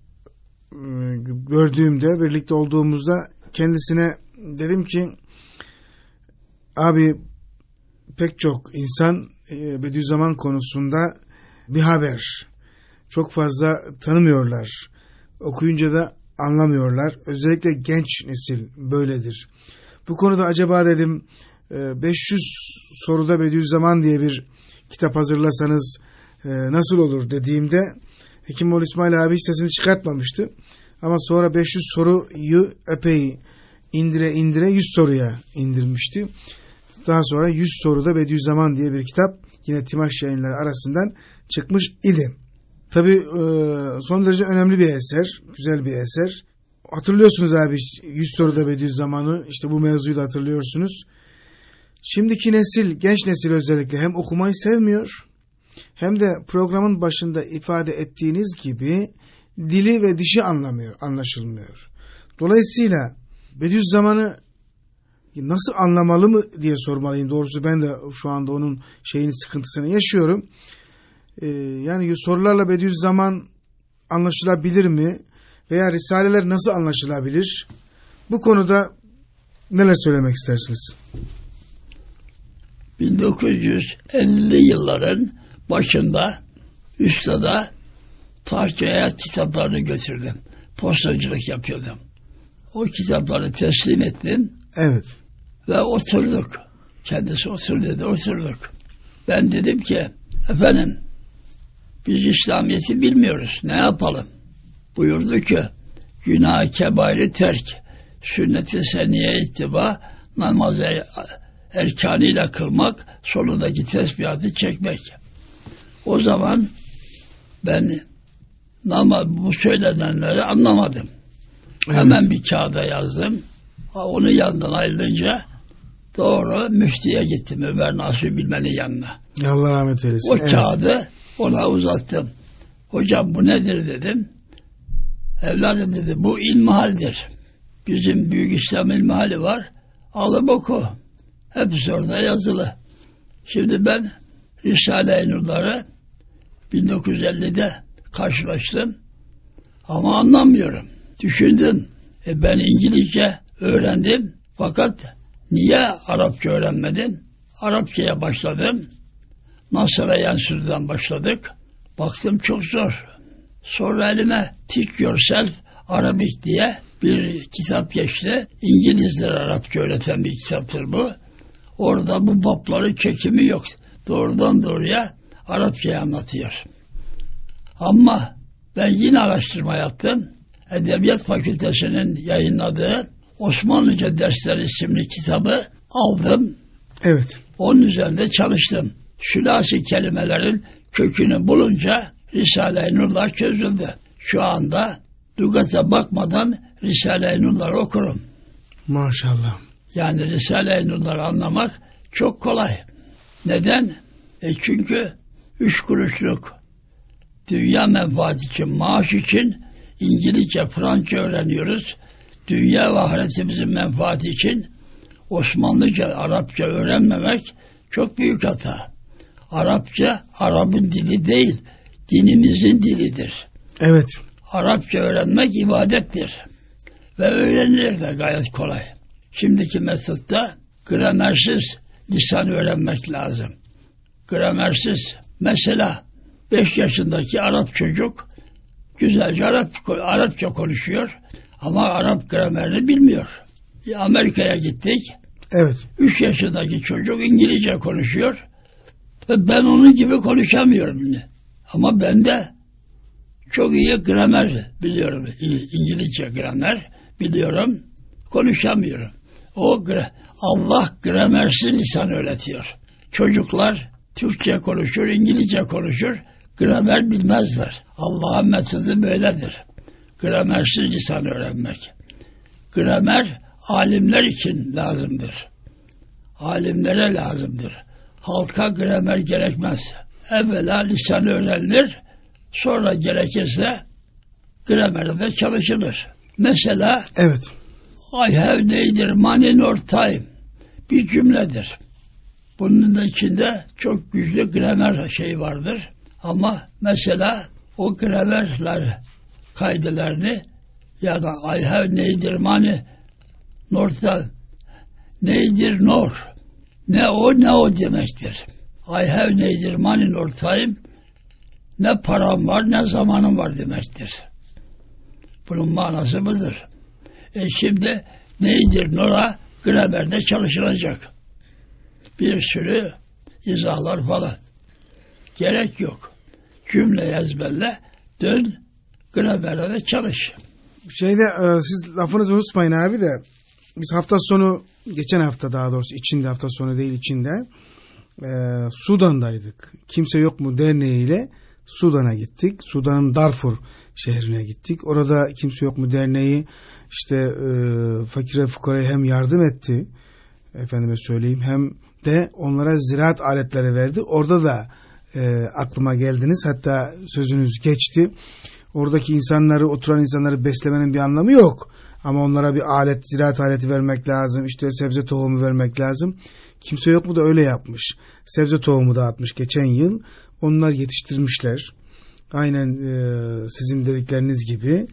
Speaker 3: gördüğümde, birlikte olduğumuzda kendisine dedim ki abi pek çok insan Bediüzzaman konusunda bir haber çok fazla tanımıyorlar. Okuyunca da anlamıyorlar. Özellikle genç nesil böyledir. Bu konuda acaba dedim 500 soruda Bediüzzaman diye bir kitap hazırlasanız nasıl olur dediğimde Hekimoğlu İsmail abi hiç sesini çıkartmamıştı. Ama sonra 500 soruyu epey indire 100 soruya indirmişti. Daha sonra 100 soruda Bediüzzaman diye bir kitap yine Timaş Yayınları arasından çıkmış idi. Tabii son derece önemli bir eser, güzel bir eser. Hatırlıyorsunuz abi 100 soruda Bediüzzaman'ı, işte bu mevzuyu da hatırlıyorsunuz. Şimdiki nesil, genç nesil özellikle hem okumayı sevmiyor hem de programın başında ifade ettiğiniz gibi dili ve dişi anlaşılmıyor. Dolayısıyla Bediüzzaman'ı nasıl anlamalı mı diye sormalıyım. Doğrusu ben de şu anda onun sıkıntısını yaşıyorum. Yani sorularla Bediüzzaman anlaşılabilir mi? veya risaleler nasıl anlaşılabilir? Bu konuda neler söylemek istersiniz?
Speaker 1: 1950'li yılların başında Üstad'a Tahkeye kitaplarını götürdüm. Postacılık yapıyordum. O kitapları teslim ettim.
Speaker 3: Evet.
Speaker 1: Ve oturduk. Kendisi otur dedi, oturduk. Ben dedim ki, efendim biz İslamiyet'i bilmiyoruz, ne yapalım? Buyurdu ki, günah-ı kebairi terk, sünnet-i seniye ittiba, namazı erkanıyla kılmak, sonundaki tesbihatı çekmek. O zaman ben bu söylenenleri anlamadım. Evet. Hemen bir kağıda yazdım. Onu yanından ayrılınca doğru müftiye gittim, Ömer Nasuh Bilmen'in yanına.
Speaker 3: Allah rahmet eylesin.
Speaker 1: O kağıdı ona uzattım. Hocam bu nedir dedim. Evladım dedi, bu ilmihaldir. Bizim Büyük İslam ilmihali var. Alıp oku. Hepsi orada yazılı. Şimdi ben Risale-i Nur'ları 1950'de karşılaştım. Ama anlamıyorum. Düşündüm. Ben İngilizce öğrendim. Fakat niye Arapça öğrenmedim? Arapçaya başladım. Nasır'a Yansır'dan başladık. Baktım çok zor. Sonra elime Teach Yourself Arabic diye bir kitap geçti. İngilizler Arapça öğreten bir kitaptır bu. Orada bu babların çekimi yok. Doğrudan doğruya Arapçayı anlatıyor. Ama ben yine araştırma yaptım. Edebiyat Fakültesi'nin yayınladığı Osmanlıca Dersler isimli kitabı aldım.
Speaker 3: Evet.
Speaker 1: Onun üzerinde çalıştım. Sülasi kelimelerin kökünü bulunca Risale-i Nur'lar çözüldü. Şu anda lügata bakmadan Risale-i Nur'ları okurum.
Speaker 3: Maşallah.
Speaker 1: Yani Risale-i Nur'ları anlamak çok kolay. Neden? Çünkü 3 kuruşluk dünya menfaati için, maaş için İngilizce, Fransızca öğreniyoruz. Dünya ve ahiretimizin menfaati için Osmanlıca, Arapça öğrenmemek çok büyük hata. Arapça, Arap'ın dili değil, dinimizin dilidir.
Speaker 3: Evet.
Speaker 1: Arapça öğrenmek ibadettir. Ve öğrenilir de gayet kolay. Şimdiki metotta gramersiz lisan öğrenmek lazım. Gramersiz. Mesela 5 yaşındaki Arap çocuk güzelce Arapça konuşuyor ama Arap gramerini bilmiyor. Amerika'ya gittik.
Speaker 3: Evet.
Speaker 1: 3 yaşındaki çocuk İngilizce konuşuyor. Ve ben onun gibi konuşamıyorum yine. Ama ben de çok iyi gramer biliyorum. İngilizce gramer biliyorum. Konuşamıyorum. Allah gramersiz lisan öğretiyor. Çocuklar Türkçe konuşur, İngilizce konuşur. Gramer bilmezler. Allah'ın metodu böyledir. Gramersiz lisan öğrenmek. Gramer alimler için lazımdır. Alimlere lazımdır. Halka gramer gerekmez. Evvela lisan öğrenilir, sonra gerekirse gramerde çalışılır. Mesela
Speaker 3: evet.
Speaker 1: I have neither money nor time bir cümledir. Bunun da içinde çok güçlü gramer şeyi vardır. Ama mesela o gramerler kaydelerini ya da I have neither money nor time neither nor ne o demektir. I have neither money nor time ne param var ne zamanım var demektir. Bunun manası budur. Şimdi neither nor'a gramerde çalışılacak. Bir sürü izahlar falan. Gerek yok. Cümle ezberle, dön, gramerde çalış.
Speaker 3: Siz lafınızı unutmayın abi de, biz hafta sonu, geçen hafta daha doğrusu içinde, hafta sonu değil içinde, Sudan'daydık. Kimse Yok Mu Derneği'yle Sudan'a gittik. Sudan'ın Darfur şehrine gittik. Orada Kimse Yok Mu Derneği işte fakire fukaraya hem yardım etti, efendime söyleyeyim, hem de onlara ziraat aletleri verdi. Orada da aklıma geldiniz. Hatta sözünüz geçti. Oradaki insanları, oturan insanları beslemenin bir anlamı yok. Ama onlara bir alet, ziraat aleti vermek lazım. İşte sebze tohumu vermek lazım. Kimse Yok Mu da öyle yapmış. Sebze tohumu dağıtmış geçen yıl. Onlar yetiştirmişler. Aynen sizin dedikleriniz gibi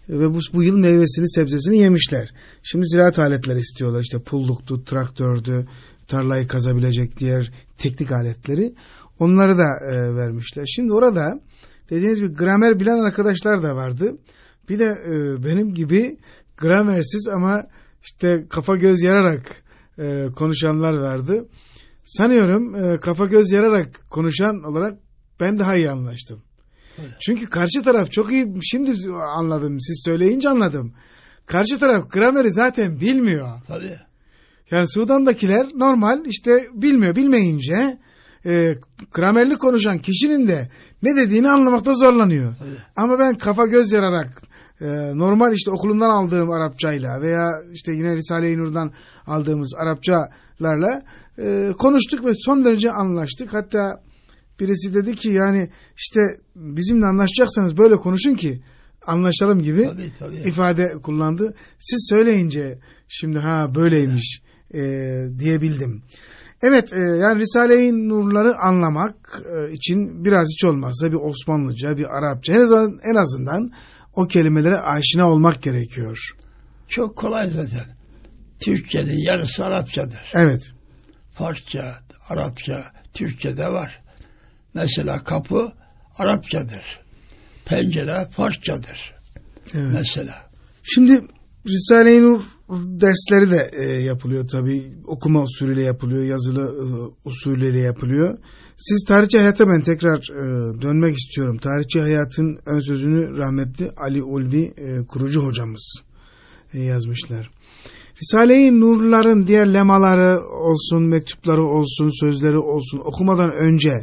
Speaker 3: ve bu yıl meyvesini, sebzesini yemişler. Şimdi ziraat aletleri istiyorlar. İşte pulluktu, traktördü, tarlayı kazabilecek diğer teknik aletleri. Onları da vermişler. Şimdi orada dediğiniz gibi gramer bilen arkadaşlar da vardı. Bir de benim gibi gramersiz ama işte kafa göz yararak konuşanlar vardı. Sanıyorum kafa göz yararak konuşan olarak ben daha iyi anlaştım. Evet. Çünkü karşı taraf çok iyi, şimdi anladım, siz söyleyince anladım. Karşı taraf grameri zaten bilmiyor.
Speaker 1: Tabii.
Speaker 3: Yani Sudan'dakiler normal işte bilmiyor, bilmeyince gramerli konuşan kişinin de ne dediğini anlamakta zorlanıyor. Tabii. Ama ben kafa göz yararak normal işte okulumdan aldığım Arapçayla veya işte yine Risale-i Nur'dan aldığımız Arapçalarla konuştuk ve son derece anlaştık. Hatta birisi dedi ki yani işte bizimle anlaşacaksanız böyle konuşun ki anlaşalım gibi tabii. ifade kullandı. Siz söyleyince şimdi böyleymiş diyebildim. Evet, yani Risale-i Nur'ları anlamak için biraz hiç olmazsa bir Osmanlıca, bir Arapça, en azından o kelimelere aşina olmak gerekiyor.
Speaker 1: Çok kolay zaten. Türkçenin yarısı Arapçadır.
Speaker 3: Evet.
Speaker 1: Farsça, Arapça, Türkçe'de var. Mesela kapı Arapçadır. Pencere Farsçadır. Evet. Mesela.
Speaker 3: Şimdi Risale-i Nur dersleri de yapılıyor tabii. Okuma usulüyle yapılıyor, yazılı usulüyle yapılıyor. Siz tarihçi hayata ben tekrar dönmek istiyorum. Tarihçi hayatın ön sözünü rahmetli Ali Ulvi kurucu hocamız yazmışlar. Risale-i Nur'ların diğer lemaları olsun, mektupları olsun, sözleri olsun okumadan önce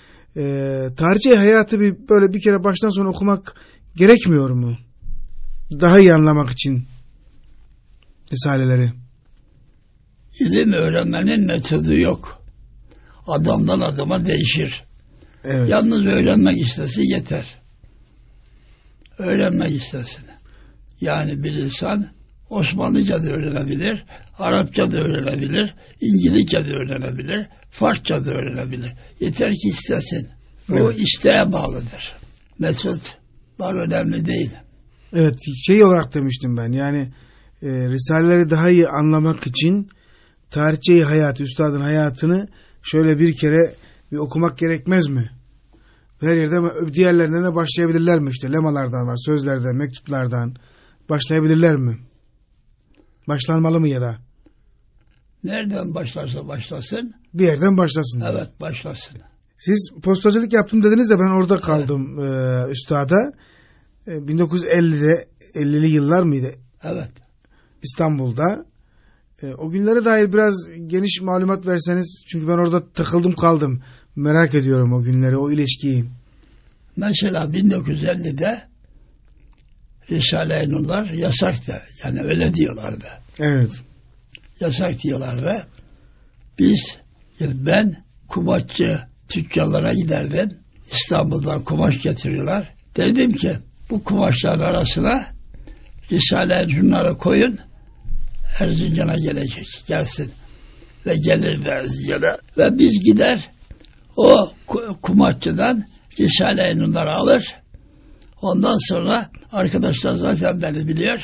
Speaker 3: tarihçi hayatı böyle bir kere baştan sona okumak gerekmiyor mu? Daha iyi anlamak için Risaleleri.
Speaker 1: İlim öğrenmenin metodu yok. Adamdan adama değişir. Evet. Yalnız öğrenmek istese yeter. Öğrenmek istesin. Yani bir insan Osmanlıca da öğrenebilir, Arapça da öğrenebilir, İngilizce de öğrenebilir, Farsça da öğrenebilir. Yeter ki istesin. Bu evet. isteğe bağlıdır. Metotlar önemli değil.
Speaker 3: Evet, olarak demiştim ben. Yani Risaleleri daha iyi anlamak için tarihçi hayatı, üstadın hayatını şöyle bir kere bir okumak gerekmez mi? Her yerde diğerlerinden de başlayabilirler mi? İşte lemalardan var, sözlerden, mektuplardan başlayabilirler mi? Başlanmalı mı ya da?
Speaker 1: Nereden başlarsa başlasın.
Speaker 3: Bir yerden başlasın.
Speaker 1: Evet, başlasın.
Speaker 3: Siz postacılık yaptım dediniz de ben orada kaldım evet. Üstada. 1950'li yıllar mıydı?
Speaker 1: Evet.
Speaker 3: İstanbul'da. O günlere dair biraz geniş malumat verseniz. Çünkü ben orada takıldım kaldım. Merak ediyorum o günleri, o ilişkiyi.
Speaker 1: Mesela 1950'de Risale-i Nur'lar yasaktı. Yani öyle diyorlardı.
Speaker 3: Evet.
Speaker 1: Yasak diyorlardı. Ben kumaşçı tüccarlara giderdim. İstanbul'dan kumaş getiriyorlar. Dedim ki bu kumaşların arasına Risale-i Nur'ları koyun. Erzincan'a gelecek. Gelsin. Ve gelir Erzincan'a. Ve biz gider o kumaşçıdan Risale-i Nur'ları alır. Ondan sonra arkadaşlar zaten beni biliyor.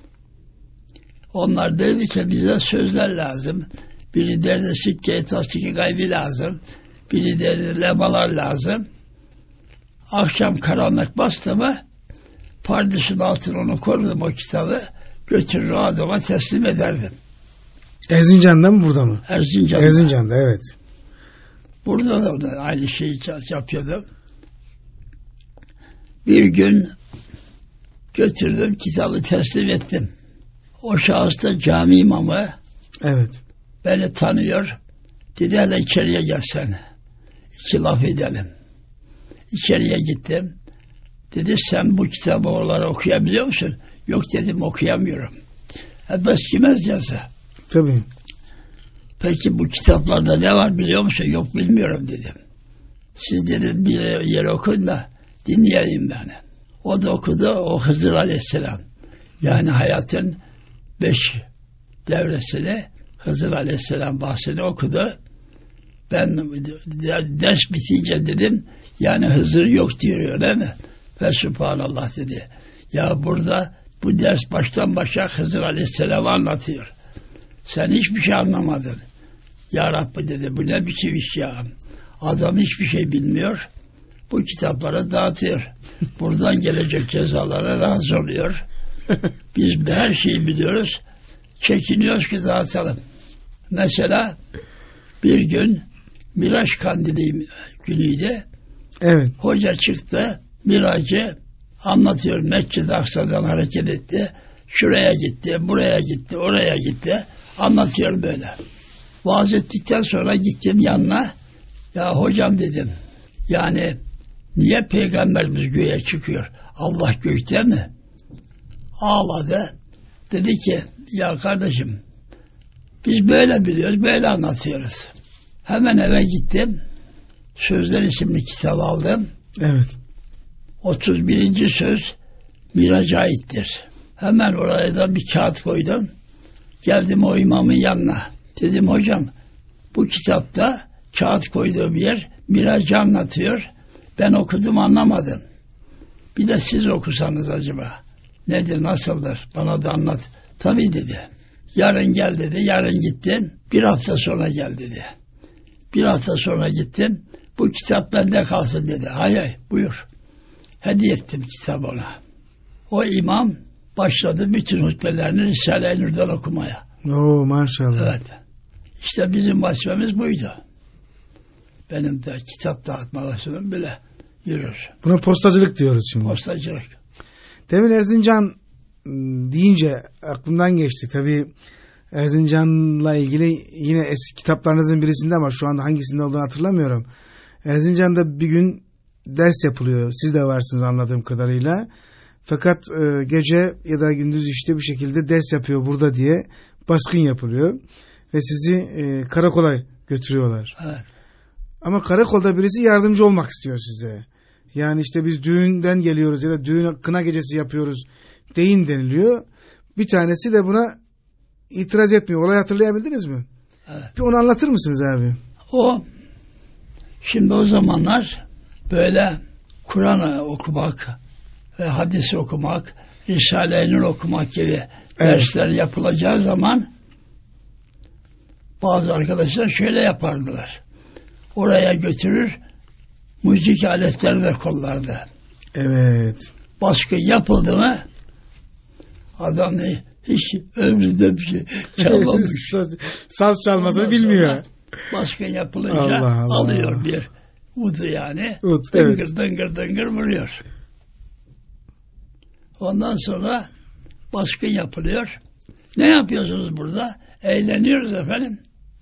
Speaker 1: Onlar dedi ki bize sözler lazım. Biri derdi sikke-i tasdik-i gaybi lazım. Biri derdi lemalar lazım. Akşam karanlık bastı mı pardesün altına onu korudum o kitabı. Götürür adama teslim ederdim.
Speaker 3: Erzincan'da mı burada mı?
Speaker 1: Erzincan'da.
Speaker 3: Erzincan'da evet.
Speaker 1: Burada da aynı şeyi yapıyordum. Bir gün götürdüm kitabı teslim ettim. O şahıs da cami imamı.
Speaker 3: Evet.
Speaker 1: Beni tanıyor. Dedi hele içeriye gelsene. 2 laf edelim. İçeriye gittim. Dedi sen bu kitabı oraları okuyabiliyor musun? Yok dedim okuyamıyorum. Beskimez yazı.
Speaker 3: Tabii.
Speaker 1: Peki bu kitaplarda ne var biliyor musun? Yok bilmiyorum dedim. Siz dedim bir yere okuyun da dinleyelim beni. O da okudu, o Hızır Aleyhisselam. Yani hayatın 5 devresini Hızır Aleyhisselam bahsini okudu. Ben ders bitince dedim yani Hızır yok diyor öyle mi? Ve Sübhanallah dedi. Ya burada Bu ders baştan başa Hızır Aleyhisselam'ı anlatıyor. Sen hiçbir şey anlamadın. Ya Rabbi dedi, bu ne biçim iş ya. Adam hiçbir şey bilmiyor. Bu kitapları dağıtıyor. Buradan gelecek cezalara razı oluyor. Biz her şeyi biliyoruz. Çekiniyoruz ki dağıtalım. Mesela bir gün Miraç Kandili günüydü.
Speaker 3: Evet.
Speaker 1: Hoca çıktı. Miracı anlatıyor. Mescid-i Aksa'dan hareket etti. Şuraya gitti, buraya gitti, oraya gitti. Anlatıyor böyle. Vaaz ettikten sonra gittim yanına. Ya hocam dedim. Yani niye Peygamberimiz göğe çıkıyor? Allah gökte mi? Ağladı. Dedi ki ya kardeşim biz böyle biliyoruz, böyle anlatıyoruz. Hemen eve gittim. Sözler isimli kitabı aldım.
Speaker 3: Evet.
Speaker 1: 31. söz Miraç'a aittir. Hemen oraya da bir kağıt koydum. Geldim o imamın yanına. Dedim hocam bu kitapta kağıt koyduğum yer Miraç'ı anlatıyor. Ben okudum anlamadım. Bir de siz okusanız acaba. Nedir, nasıldır? Bana da anlat. Tabii dedi. Yarın gel dedi. Yarın gittim. Bir hafta sonra gel dedi. Bir hafta sonra gittim. Bu kitap bende kalsın dedi. Hayır buyur. Hediye ettim kitabı ona. O imam başladı bütün hutbelerini Risale-i Nur'dan okumaya.
Speaker 3: Oo maşallah.
Speaker 1: Evet. İşte bizim vazifemiz buydu. Benim de kitap dağıtmalarının bile yürür.
Speaker 3: Buna postacılık diyoruz şimdi.
Speaker 1: Postacılık.
Speaker 3: Demin Erzincan deyince aklımdan geçti. Tabii Erzincan'la ilgili yine eski kitaplarınızın birisinde ama şu anda hangisinde olduğunu hatırlamıyorum. Erzincan'da bir gün ders yapılıyor. Siz de varsınız anladığım kadarıyla. Fakat gece ya da gündüz işte bir şekilde ders yapıyor burada diye baskın yapılıyor. Ve sizi karakola götürüyorlar.
Speaker 1: Evet.
Speaker 3: Ama karakolda birisi yardımcı olmak istiyor size. Yani işte biz düğünden geliyoruz ya da düğün kına gecesi yapıyoruz deyin deniliyor. Bir tanesi de buna itiraz etmiyor. Olayı hatırlayabildiniz mi?
Speaker 1: Evet.
Speaker 3: Bir onu anlatır mısınız abi?
Speaker 1: Şimdi o zamanlar böyle Kur'an'ı okumak ve hadis okumak, Risale-i Nur okumak gibi dersler yapılacağı zaman bazı arkadaşlar şöyle yapardılar. Oraya götürür, müzik aletlerini de kollardı.
Speaker 3: Evet.
Speaker 1: Baskın yapıldı mı adam hiç ömründe bir şey çalmamış.
Speaker 3: Saz çalmasını bilmiyor.
Speaker 1: Baskın yapılınca
Speaker 3: Allah Allah.
Speaker 1: alıyor bir udu yani.
Speaker 3: Ud,
Speaker 1: dıngır
Speaker 3: evet.
Speaker 1: dıngır dıngır vuruyor. Ondan sonra baskın yapılıyor. Ne yapıyorsunuz burada? Eğleniyoruz efendim.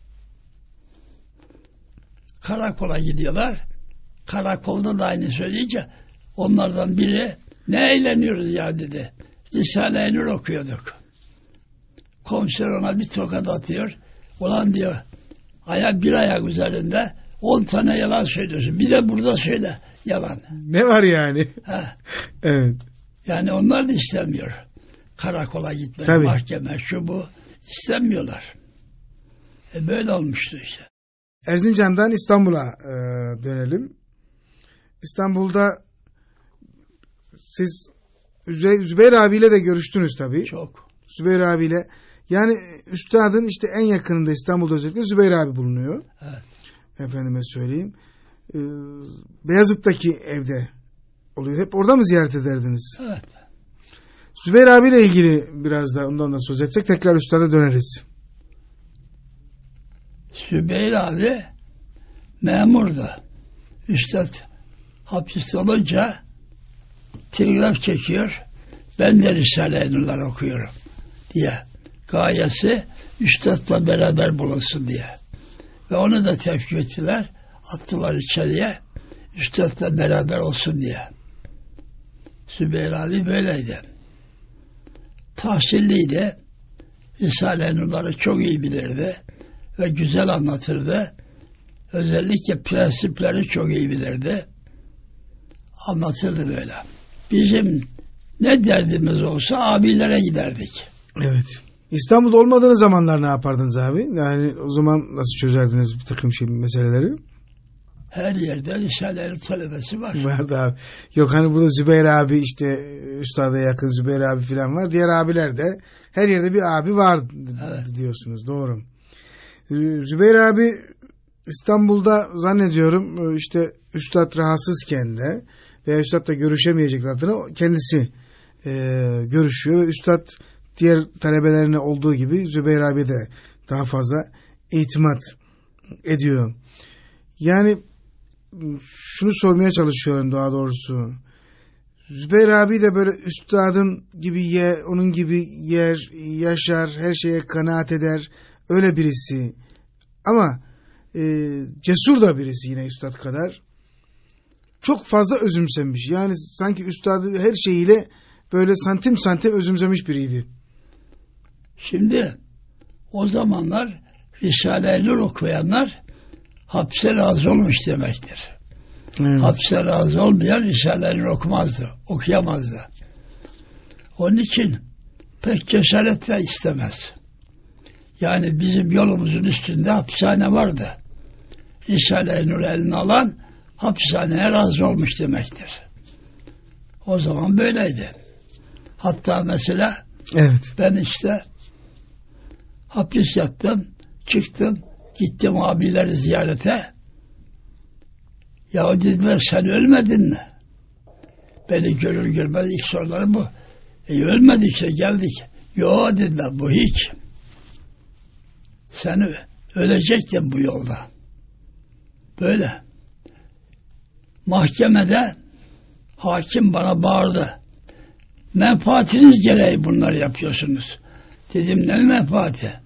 Speaker 1: Karakola gidiyorlar. Karakolda da aynı söyleyince onlardan biri ne eğleniyoruz ya dedi. Risale-i Nur okuyorduk. Komiser ona bir tokat atıyor. Ulan diyor bir ayak üzerinde 10 tane yalan söylüyorsun. Bir de burada söyle yalan.
Speaker 3: Ne var yani?
Speaker 1: Ha.
Speaker 3: Evet.
Speaker 1: Yani onlar da istemiyor. Karakola gitmek,
Speaker 3: Tabii.
Speaker 1: mahkeme, şu bu istemiyorlar. Böyle olmuştu işte.
Speaker 3: Erzincan'dan İstanbul'a dönelim. İstanbul'da siz Zübeyir abiyle de görüştünüz tabii.
Speaker 1: Çok.
Speaker 3: Zübeyir abiyle. Yani üstadın işte en yakınında İstanbul'da özellikle Zübeyir abi bulunuyor.
Speaker 1: Evet.
Speaker 3: Efendime söyleyeyim. Beyazıt'taki evde oluyor. Hep orada mı ziyaret ederdiniz?
Speaker 1: Evet.
Speaker 3: Zübeyir abiyle ilgili biraz da ondan da söz etsek tekrar üstada döneriz.
Speaker 1: Zübeyir abi memurdu. Üstad hapiste olunca telgraf çekiyor. Ben de Risale-i Nur'lar okuyorum diye. Gayesi üstadla beraber bulunsun diye. Ve onu da tevkif ettiler. Attılar içeriye. Üstadla beraber olsun diye. Zübeyir abi böyleydi. Tahsilliydi. Risale-i Nur'ları çok iyi bilirdi. Ve güzel anlatırdı. Özellikle prensipleri çok iyi bilirdi. Anlatırdı böyle. Bizim ne derdimiz olsa abilere giderdik.
Speaker 3: Evet. İstanbul'da olmadığınız zamanlar ne yapardınız abi? Yani o zaman nasıl çözerdiniz bir takım meseleleri?
Speaker 1: Her yerde Risale-i talebesi var.
Speaker 3: Vardı abi. Yok hani burada Zübeyir abi işte üstada yakın Zübeyir abi falan var. Diğer abiler de her yerde bir abi var diyorsunuz. Doğru. Zübeyir abi İstanbul'da zannediyorum işte üstad rahatsızken de veya üstadla görüşemeyecek adına kendisi görüşüyor. Ve üstad diğer talebelerine olduğu gibi Zübeyir abi de daha fazla itimat ediyor. Yani şunu sormaya çalışıyorum daha doğrusu. Zübeyir abi de böyle üstadın gibi onun gibi yer, yaşar, her şeye kanaat eder. Öyle birisi. Ama cesur da birisi yine üstad kadar. Çok fazla özümsemiş. Yani sanki üstadı her şeyiyle böyle santim santim özümsemiş biriydi.
Speaker 1: Şimdi o zamanlar Risale-i Nur okuyanlar hapse razı olmuş demektir. Evet. Hapse razı olmayan Risale-i Nur okumazdı, okuyamazdı. Onun için pek cesaret de istemez. Yani bizim yolumuzun üstünde hapishane vardı. Risale-i Nur eline alan hapishaneye razı olmuş demektir. O zaman böyleydi. Hatta mesela
Speaker 3: evet.
Speaker 1: Ben işte hapis yattım, çıktım, gittim abileri ziyarete. Ya dediler sen ölmedin mi? Beni görür görmez ilk soruları bu. Ölmedik işte geldik. Yo dediler bu hiç. Sen ölecektin bu yolda. Böyle. Mahkemede hakim bana bağırdı. Menfaatiniz gereği bunları yapıyorsunuz. Dedim ne menfaati?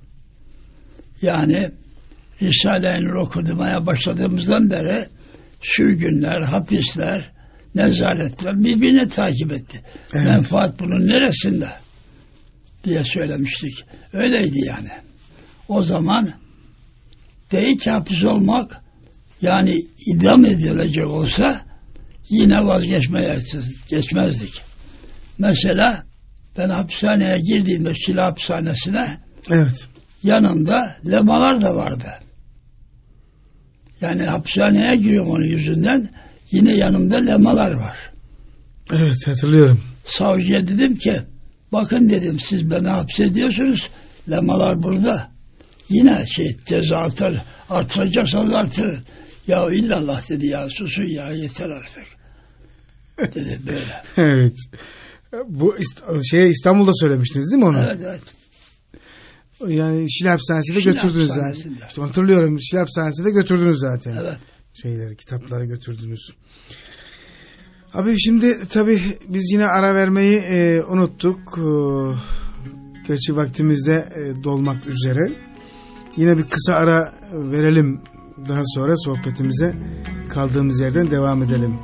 Speaker 1: Yani Risale-i Nur okudumaya başladığımızdan beri sürgünler, hapisler, nezaretler birbirini takip etti. Evet. Menfaat bunun neresinde? Diye söylemiştik. Öyleydi yani. O zaman değil ki hapis olmak yani idam edilecek olsa yine geçmezdik. Mesela ben hapishaneye girdiğimde silah hapishanesine
Speaker 3: evet.
Speaker 1: Yanında lemalar da vardı. Yani hapishaneye giriyorum onun yüzünden yine yanımda lemalar var.
Speaker 3: Evet hatırlıyorum.
Speaker 1: Savcıya dedim ki bakın dedim siz beni hapsediyorsunuz lemalar burada. Yine ceza artıracaksanız artırın. Ya illallah dedi ya susun ya yeter artık. Dedi böyle.
Speaker 3: Evet. Bu İstanbul'da söylemiştiniz değil mi onu?
Speaker 1: Evet evet.
Speaker 3: Yani Şile Hapishanesi'ne götürdünüz zaten. İşte hatırlıyorum Şile Hapishanesi'ne götürdünüz zaten.
Speaker 1: Evet.
Speaker 3: Kitapları götürdünüz. Abi şimdi tabii biz yine ara vermeyi unuttuk. Gerçi vaktimiz de dolmak üzere. Yine bir kısa ara verelim. Daha sonra sohbetimize kaldığımız yerden devam edelim.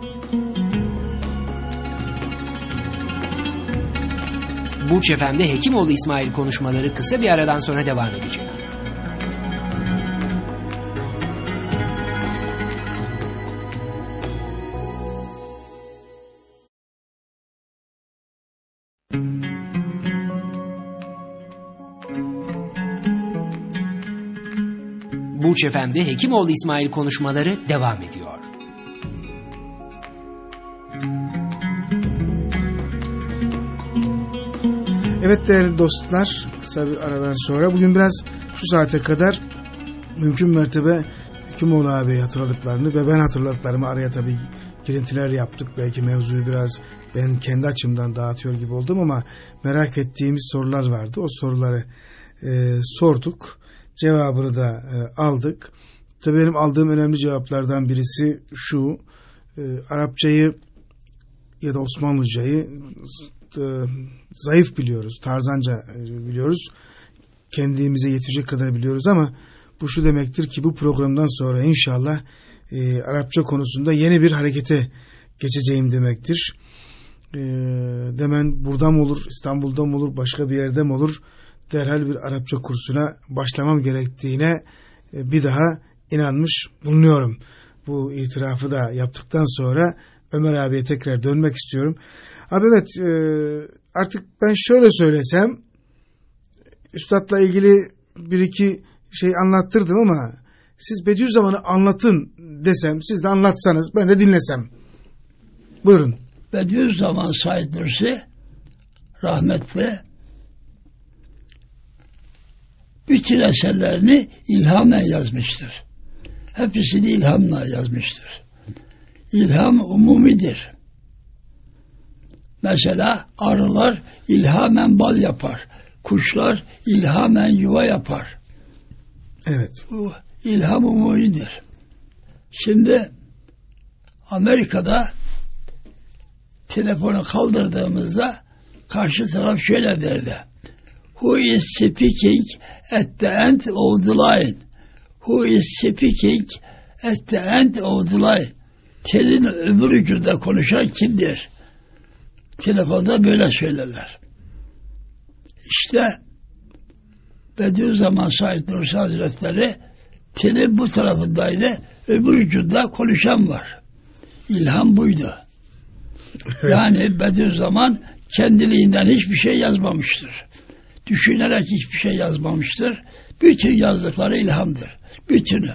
Speaker 2: Burç FM'de Hekimoğlu İsmail konuşmaları kısa bir aradan sonra devam edecek. Burç FM'de Hekimoğlu İsmail konuşmaları devam ediyor.
Speaker 3: Evet değerli dostlar, kısa bir aradan sonra bugün biraz şu saate kadar mümkün mertebe Hekimoğlu abiyi hatırladıklarını ve ben hatırladıklarımı araya tabii girintiler yaptık. Belki mevzuyu biraz ben kendi açımdan dağıtıyor gibi oldum ama merak ettiğimiz sorular vardı. O soruları sorduk. Cevabını da aldık. Tabii benim aldığım önemli cevaplardan birisi şu. Arapçayı ya da Osmanlıcayı zayıf biliyoruz. Tarzanca biliyoruz. Kendimize yetecek kadar biliyoruz ama bu şu demektir ki bu programdan sonra inşallah Arapça konusunda yeni bir harekete geçeceğim demektir. Demen burada mı olur, İstanbul'da mı olur, başka bir yerde mi olur? Derhal bir Arapça kursuna başlamam gerektiğine bir daha inanmış bulunuyorum. Bu itirafı da yaptıktan sonra Ömer abiye tekrar dönmek istiyorum. Abi evet artık ben şöyle söylesem üstadla ilgili bir iki şey anlattırdım ama siz Bediüzzaman'ı anlatın desem, siz de anlatsanız, ben de dinlesem. Buyurun.
Speaker 1: Bediüzzaman Said Nursi rahmetli bütün eserlerini ilhamla yazmıştır. Hepsini ilhamla yazmıştır. İlham umumidir. Mesela arılar ilhamen bal yapar. Kuşlar ilhamen yuva yapar.
Speaker 3: Evet.
Speaker 1: Bu ilham umumidir. Şimdi Amerika'da telefonu kaldırdığımızda karşı taraf şöyle derdi. Who is speaking at the end of the line? Who is speaking at the end of the line? Telin öbür ucunda konuşan kimdir? Telefonda böyle söylerler. İşte Bediüzzaman Said Nursi Hazretleri telin bu tarafındaydı, öbür ucunda konuşan var. İlham buydu. Yani Bediüzzaman kendiliğinden hiçbir şey yazmamıştır. Düşünerek hiçbir şey yazmamıştır. Bütün yazdıkları ilhamdır. Bütünü.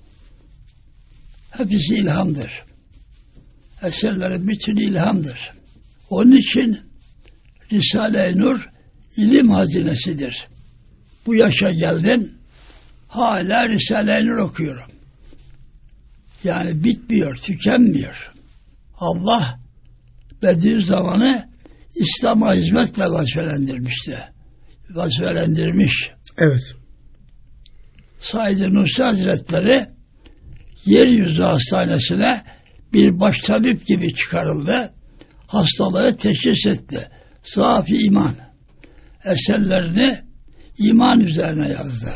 Speaker 1: Hepsi ilhamdır. Eserlerin bütünü ilhamdır. Onun için Risale-i Nur ilim hazinesidir. Bu yaşa geldim, hala Risale-i Nur okuyorum. Yani bitmiyor, tükenmiyor. Allah Bediüzzaman'ı İslam'a hizmetle vazifelendirmişti. Vazifelendirmiş.
Speaker 3: Evet.
Speaker 1: Said Nursi Hazretleri yeryüzü hastanesine bir baş tabip gibi çıkarıldı. Hastalığı teşhis etti. Safi iman. Eserlerini iman üzerine yazdı.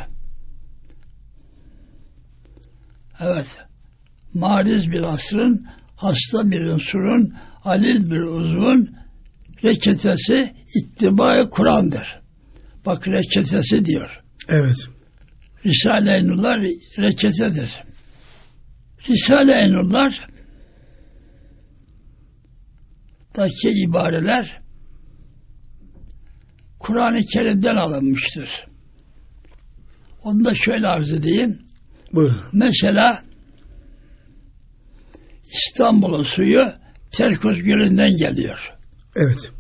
Speaker 1: Evet. Mariz bir asrın, hasta bir unsurun, alil bir uzvun reçetesi ittiba-i Kur'an'dır. Bak reçetesi diyor.
Speaker 3: Evet.
Speaker 1: Risale-i Nurlar reçetedir. Risale-i Nurlar daki ibareler Kur'an-ı Kerim'den alınmıştır. Onu da şöyle arz edeyim.
Speaker 3: Buyurun.
Speaker 1: Mesela İstanbul'un suyu Terkos Gölü'nden geliyor.
Speaker 3: Evet.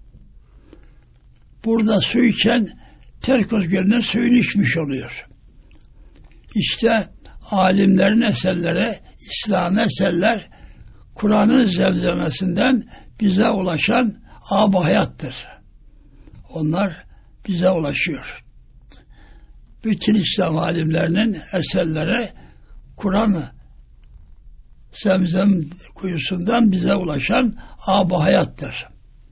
Speaker 1: Burada su içen Terkos Gölü'nün suyunu içmiş oluyor. İşte alimlerin eserleri, İslam eserler Kur'an'ın zelzemesinden bize ulaşan ab-ı hayattır. Onlar bize ulaşıyor. Bütün İslam alimlerinin eserleri Kur'an'ı Zemzem kuyusundan bize ulaşan ab-ı hayattır.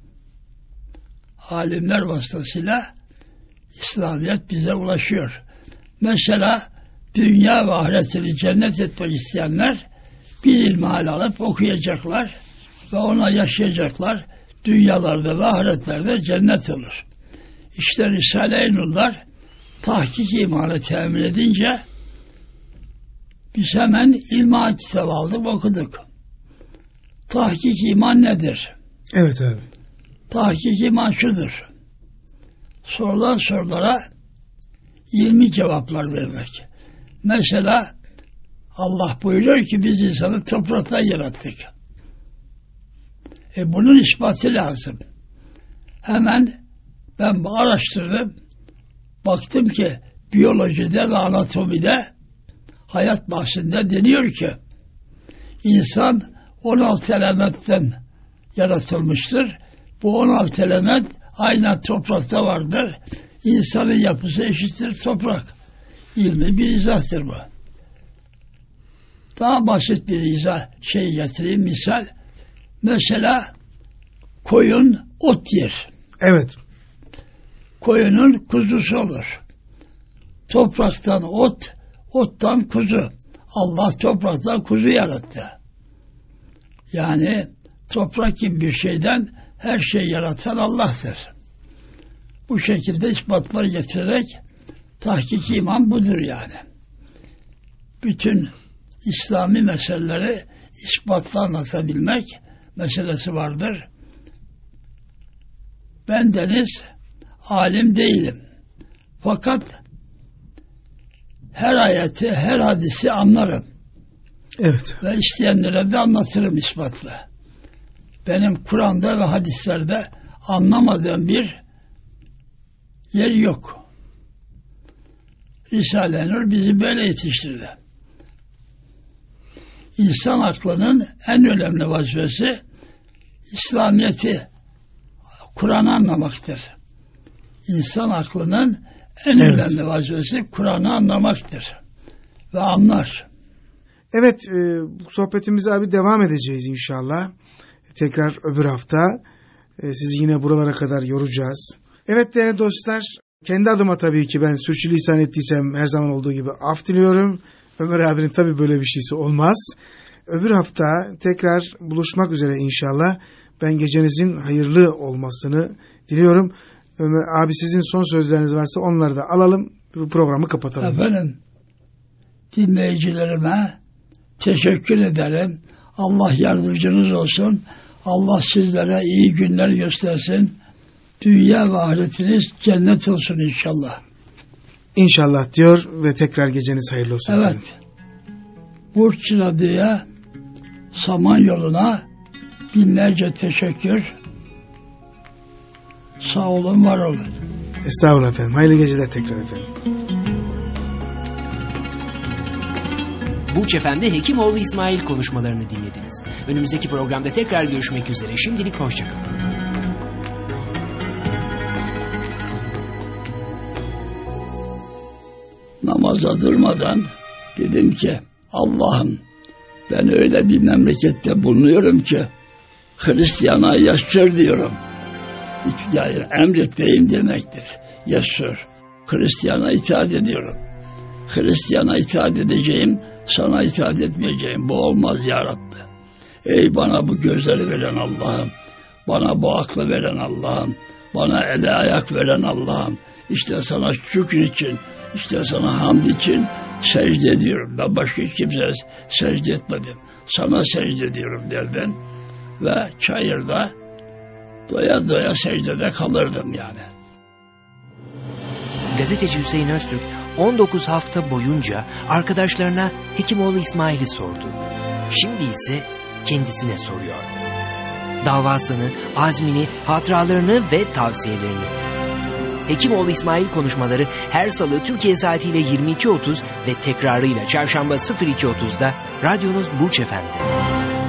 Speaker 1: Alimler vasıtasıyla İslamiyet bize ulaşıyor. Mesela dünya ve ahiretini cennet etmek isteyenler bir ilmihal alıp okuyacaklar ve ona yaşayacaklar. Dünyalarda ve ahiretlerde cennet olur. İşte Risale-i Nurlar tahkik imanı temin edince biz hemen ilmihal kitabı aldık, okuduk. Tahkik iman nedir?
Speaker 3: Evet abi.
Speaker 1: Tahkik iman şudur. Sorulan sorulara ilmi cevaplar vermek. Mesela Allah buyuruyor ki biz insanı topraktan yarattık. Bunun ispatı lazım. Hemen ben araştırdım. Baktım ki biyolojide ve anatomide hayat bahsinde deniyor ki insan 16 elementten yaratılmıştır. Bu 16 element aynen toprakta vardır. İnsanın yapısı eşittir toprak. İlmi bir izahtır bu. Daha basit bir izah getireyim, misal. Mesela koyun ot yer.
Speaker 3: Evet.
Speaker 1: Koyunun kuzusu olur. Topraktan ot, ottan kuzu. Allah topraktan kuzu yarattı. Yani toprak gibi bir şeyden her şey yaratan Allah'tır. Bu şekilde ispatlar getirerek tahkik iman budur yani. Bütün İslami meseleleri ispatla anlatabilmek meselesi vardır. Bendeniz alim değilim. Fakat her ayeti, her hadisi anlarım.
Speaker 3: Evet.
Speaker 1: Ve isteyenlere de anlatırım ispatla. Benim Kur'an'da ve hadislerde anlamadığım bir yer yok. Risale-i Nur bizi böyle yetiştirdi. İnsan aklının en önemli vazifesi İslamiyet'i, Kur'an'ı anlamaktır. İnsan aklının en önemli vazifesi Kur'an'ı anlamaktır. Ve anlar.
Speaker 3: Evet, bu sohbetimize abi devam edeceğiz inşallah. Tekrar öbür hafta sizi yine buralara kadar yoracağız. Evet değerli dostlar, kendi adıma tabii ki ben sürçülisan ettiysem her zaman olduğu gibi af diliyorum. Ömer abinin tabii böyle bir şeysi olmaz. Öbür hafta tekrar buluşmak üzere inşallah. Ben gecenizin hayırlı olmasını diliyorum. Ömer abi, sizin son sözleriniz varsa onları da alalım. Bu programı kapatalım.
Speaker 1: Efendim, dinleyicilerime teşekkür ederim. Allah yardımcınız olsun. Allah sizlere iyi günler göstersin. Dünya ve ahiretiniz cennet olsun inşallah.
Speaker 3: İnşallah diyor ve tekrar geceniz hayırlı olsun.
Speaker 1: Evet.
Speaker 3: Efendim.
Speaker 1: Burç Radyo'ya, Samanyolu'na binlerce teşekkür. Sağ olun, var olun.
Speaker 3: Estağfurullah efendim. Hayırlı geceler tekrar efendim.
Speaker 2: Burç Efendi Hekimoğlu İsmail konuşmalarını dinlediniz. Önümüzdeki programda tekrar görüşmek üzere. Şimdilik hoşçakalın.
Speaker 1: Namaza durmadan dedim ki Allah'ım, ben öyle bir memlekette bulunuyorum ki Hristiyana yaşır diyorum. Yani emrettiğim demektir. Yaşır. Hristiyana itaat ediyorum. Hristiyana itaat edeceğim, sana itaat etmeyeceğim. Bu olmaz ya Rabbi. Ey bana bu gözleri veren Allah'ım, bana bu aklı veren Allah'ım, bana ele ayak veren Allah'ım, işte sana şükür için, işte sana hamd için secde ediyorum. Ben başka kimseye secde etmedim. Sana secde ediyorum derdim. Ve çayırda doya doya secdede kalırdım yani.
Speaker 2: Gazeteci Hüseyin Öztürk 19 hafta boyunca arkadaşlarına Hekimoğlu İsmail'i sordu. Şimdi ise kendisine soruyor. Davasını, azmini, hatıralarını ve tavsiyelerini. Hekimoğlu İsmail konuşmaları her salı Türkiye saatiyle 22.30 ve tekrarıyla çarşamba 02.30'da radyonuz Burç Efendi.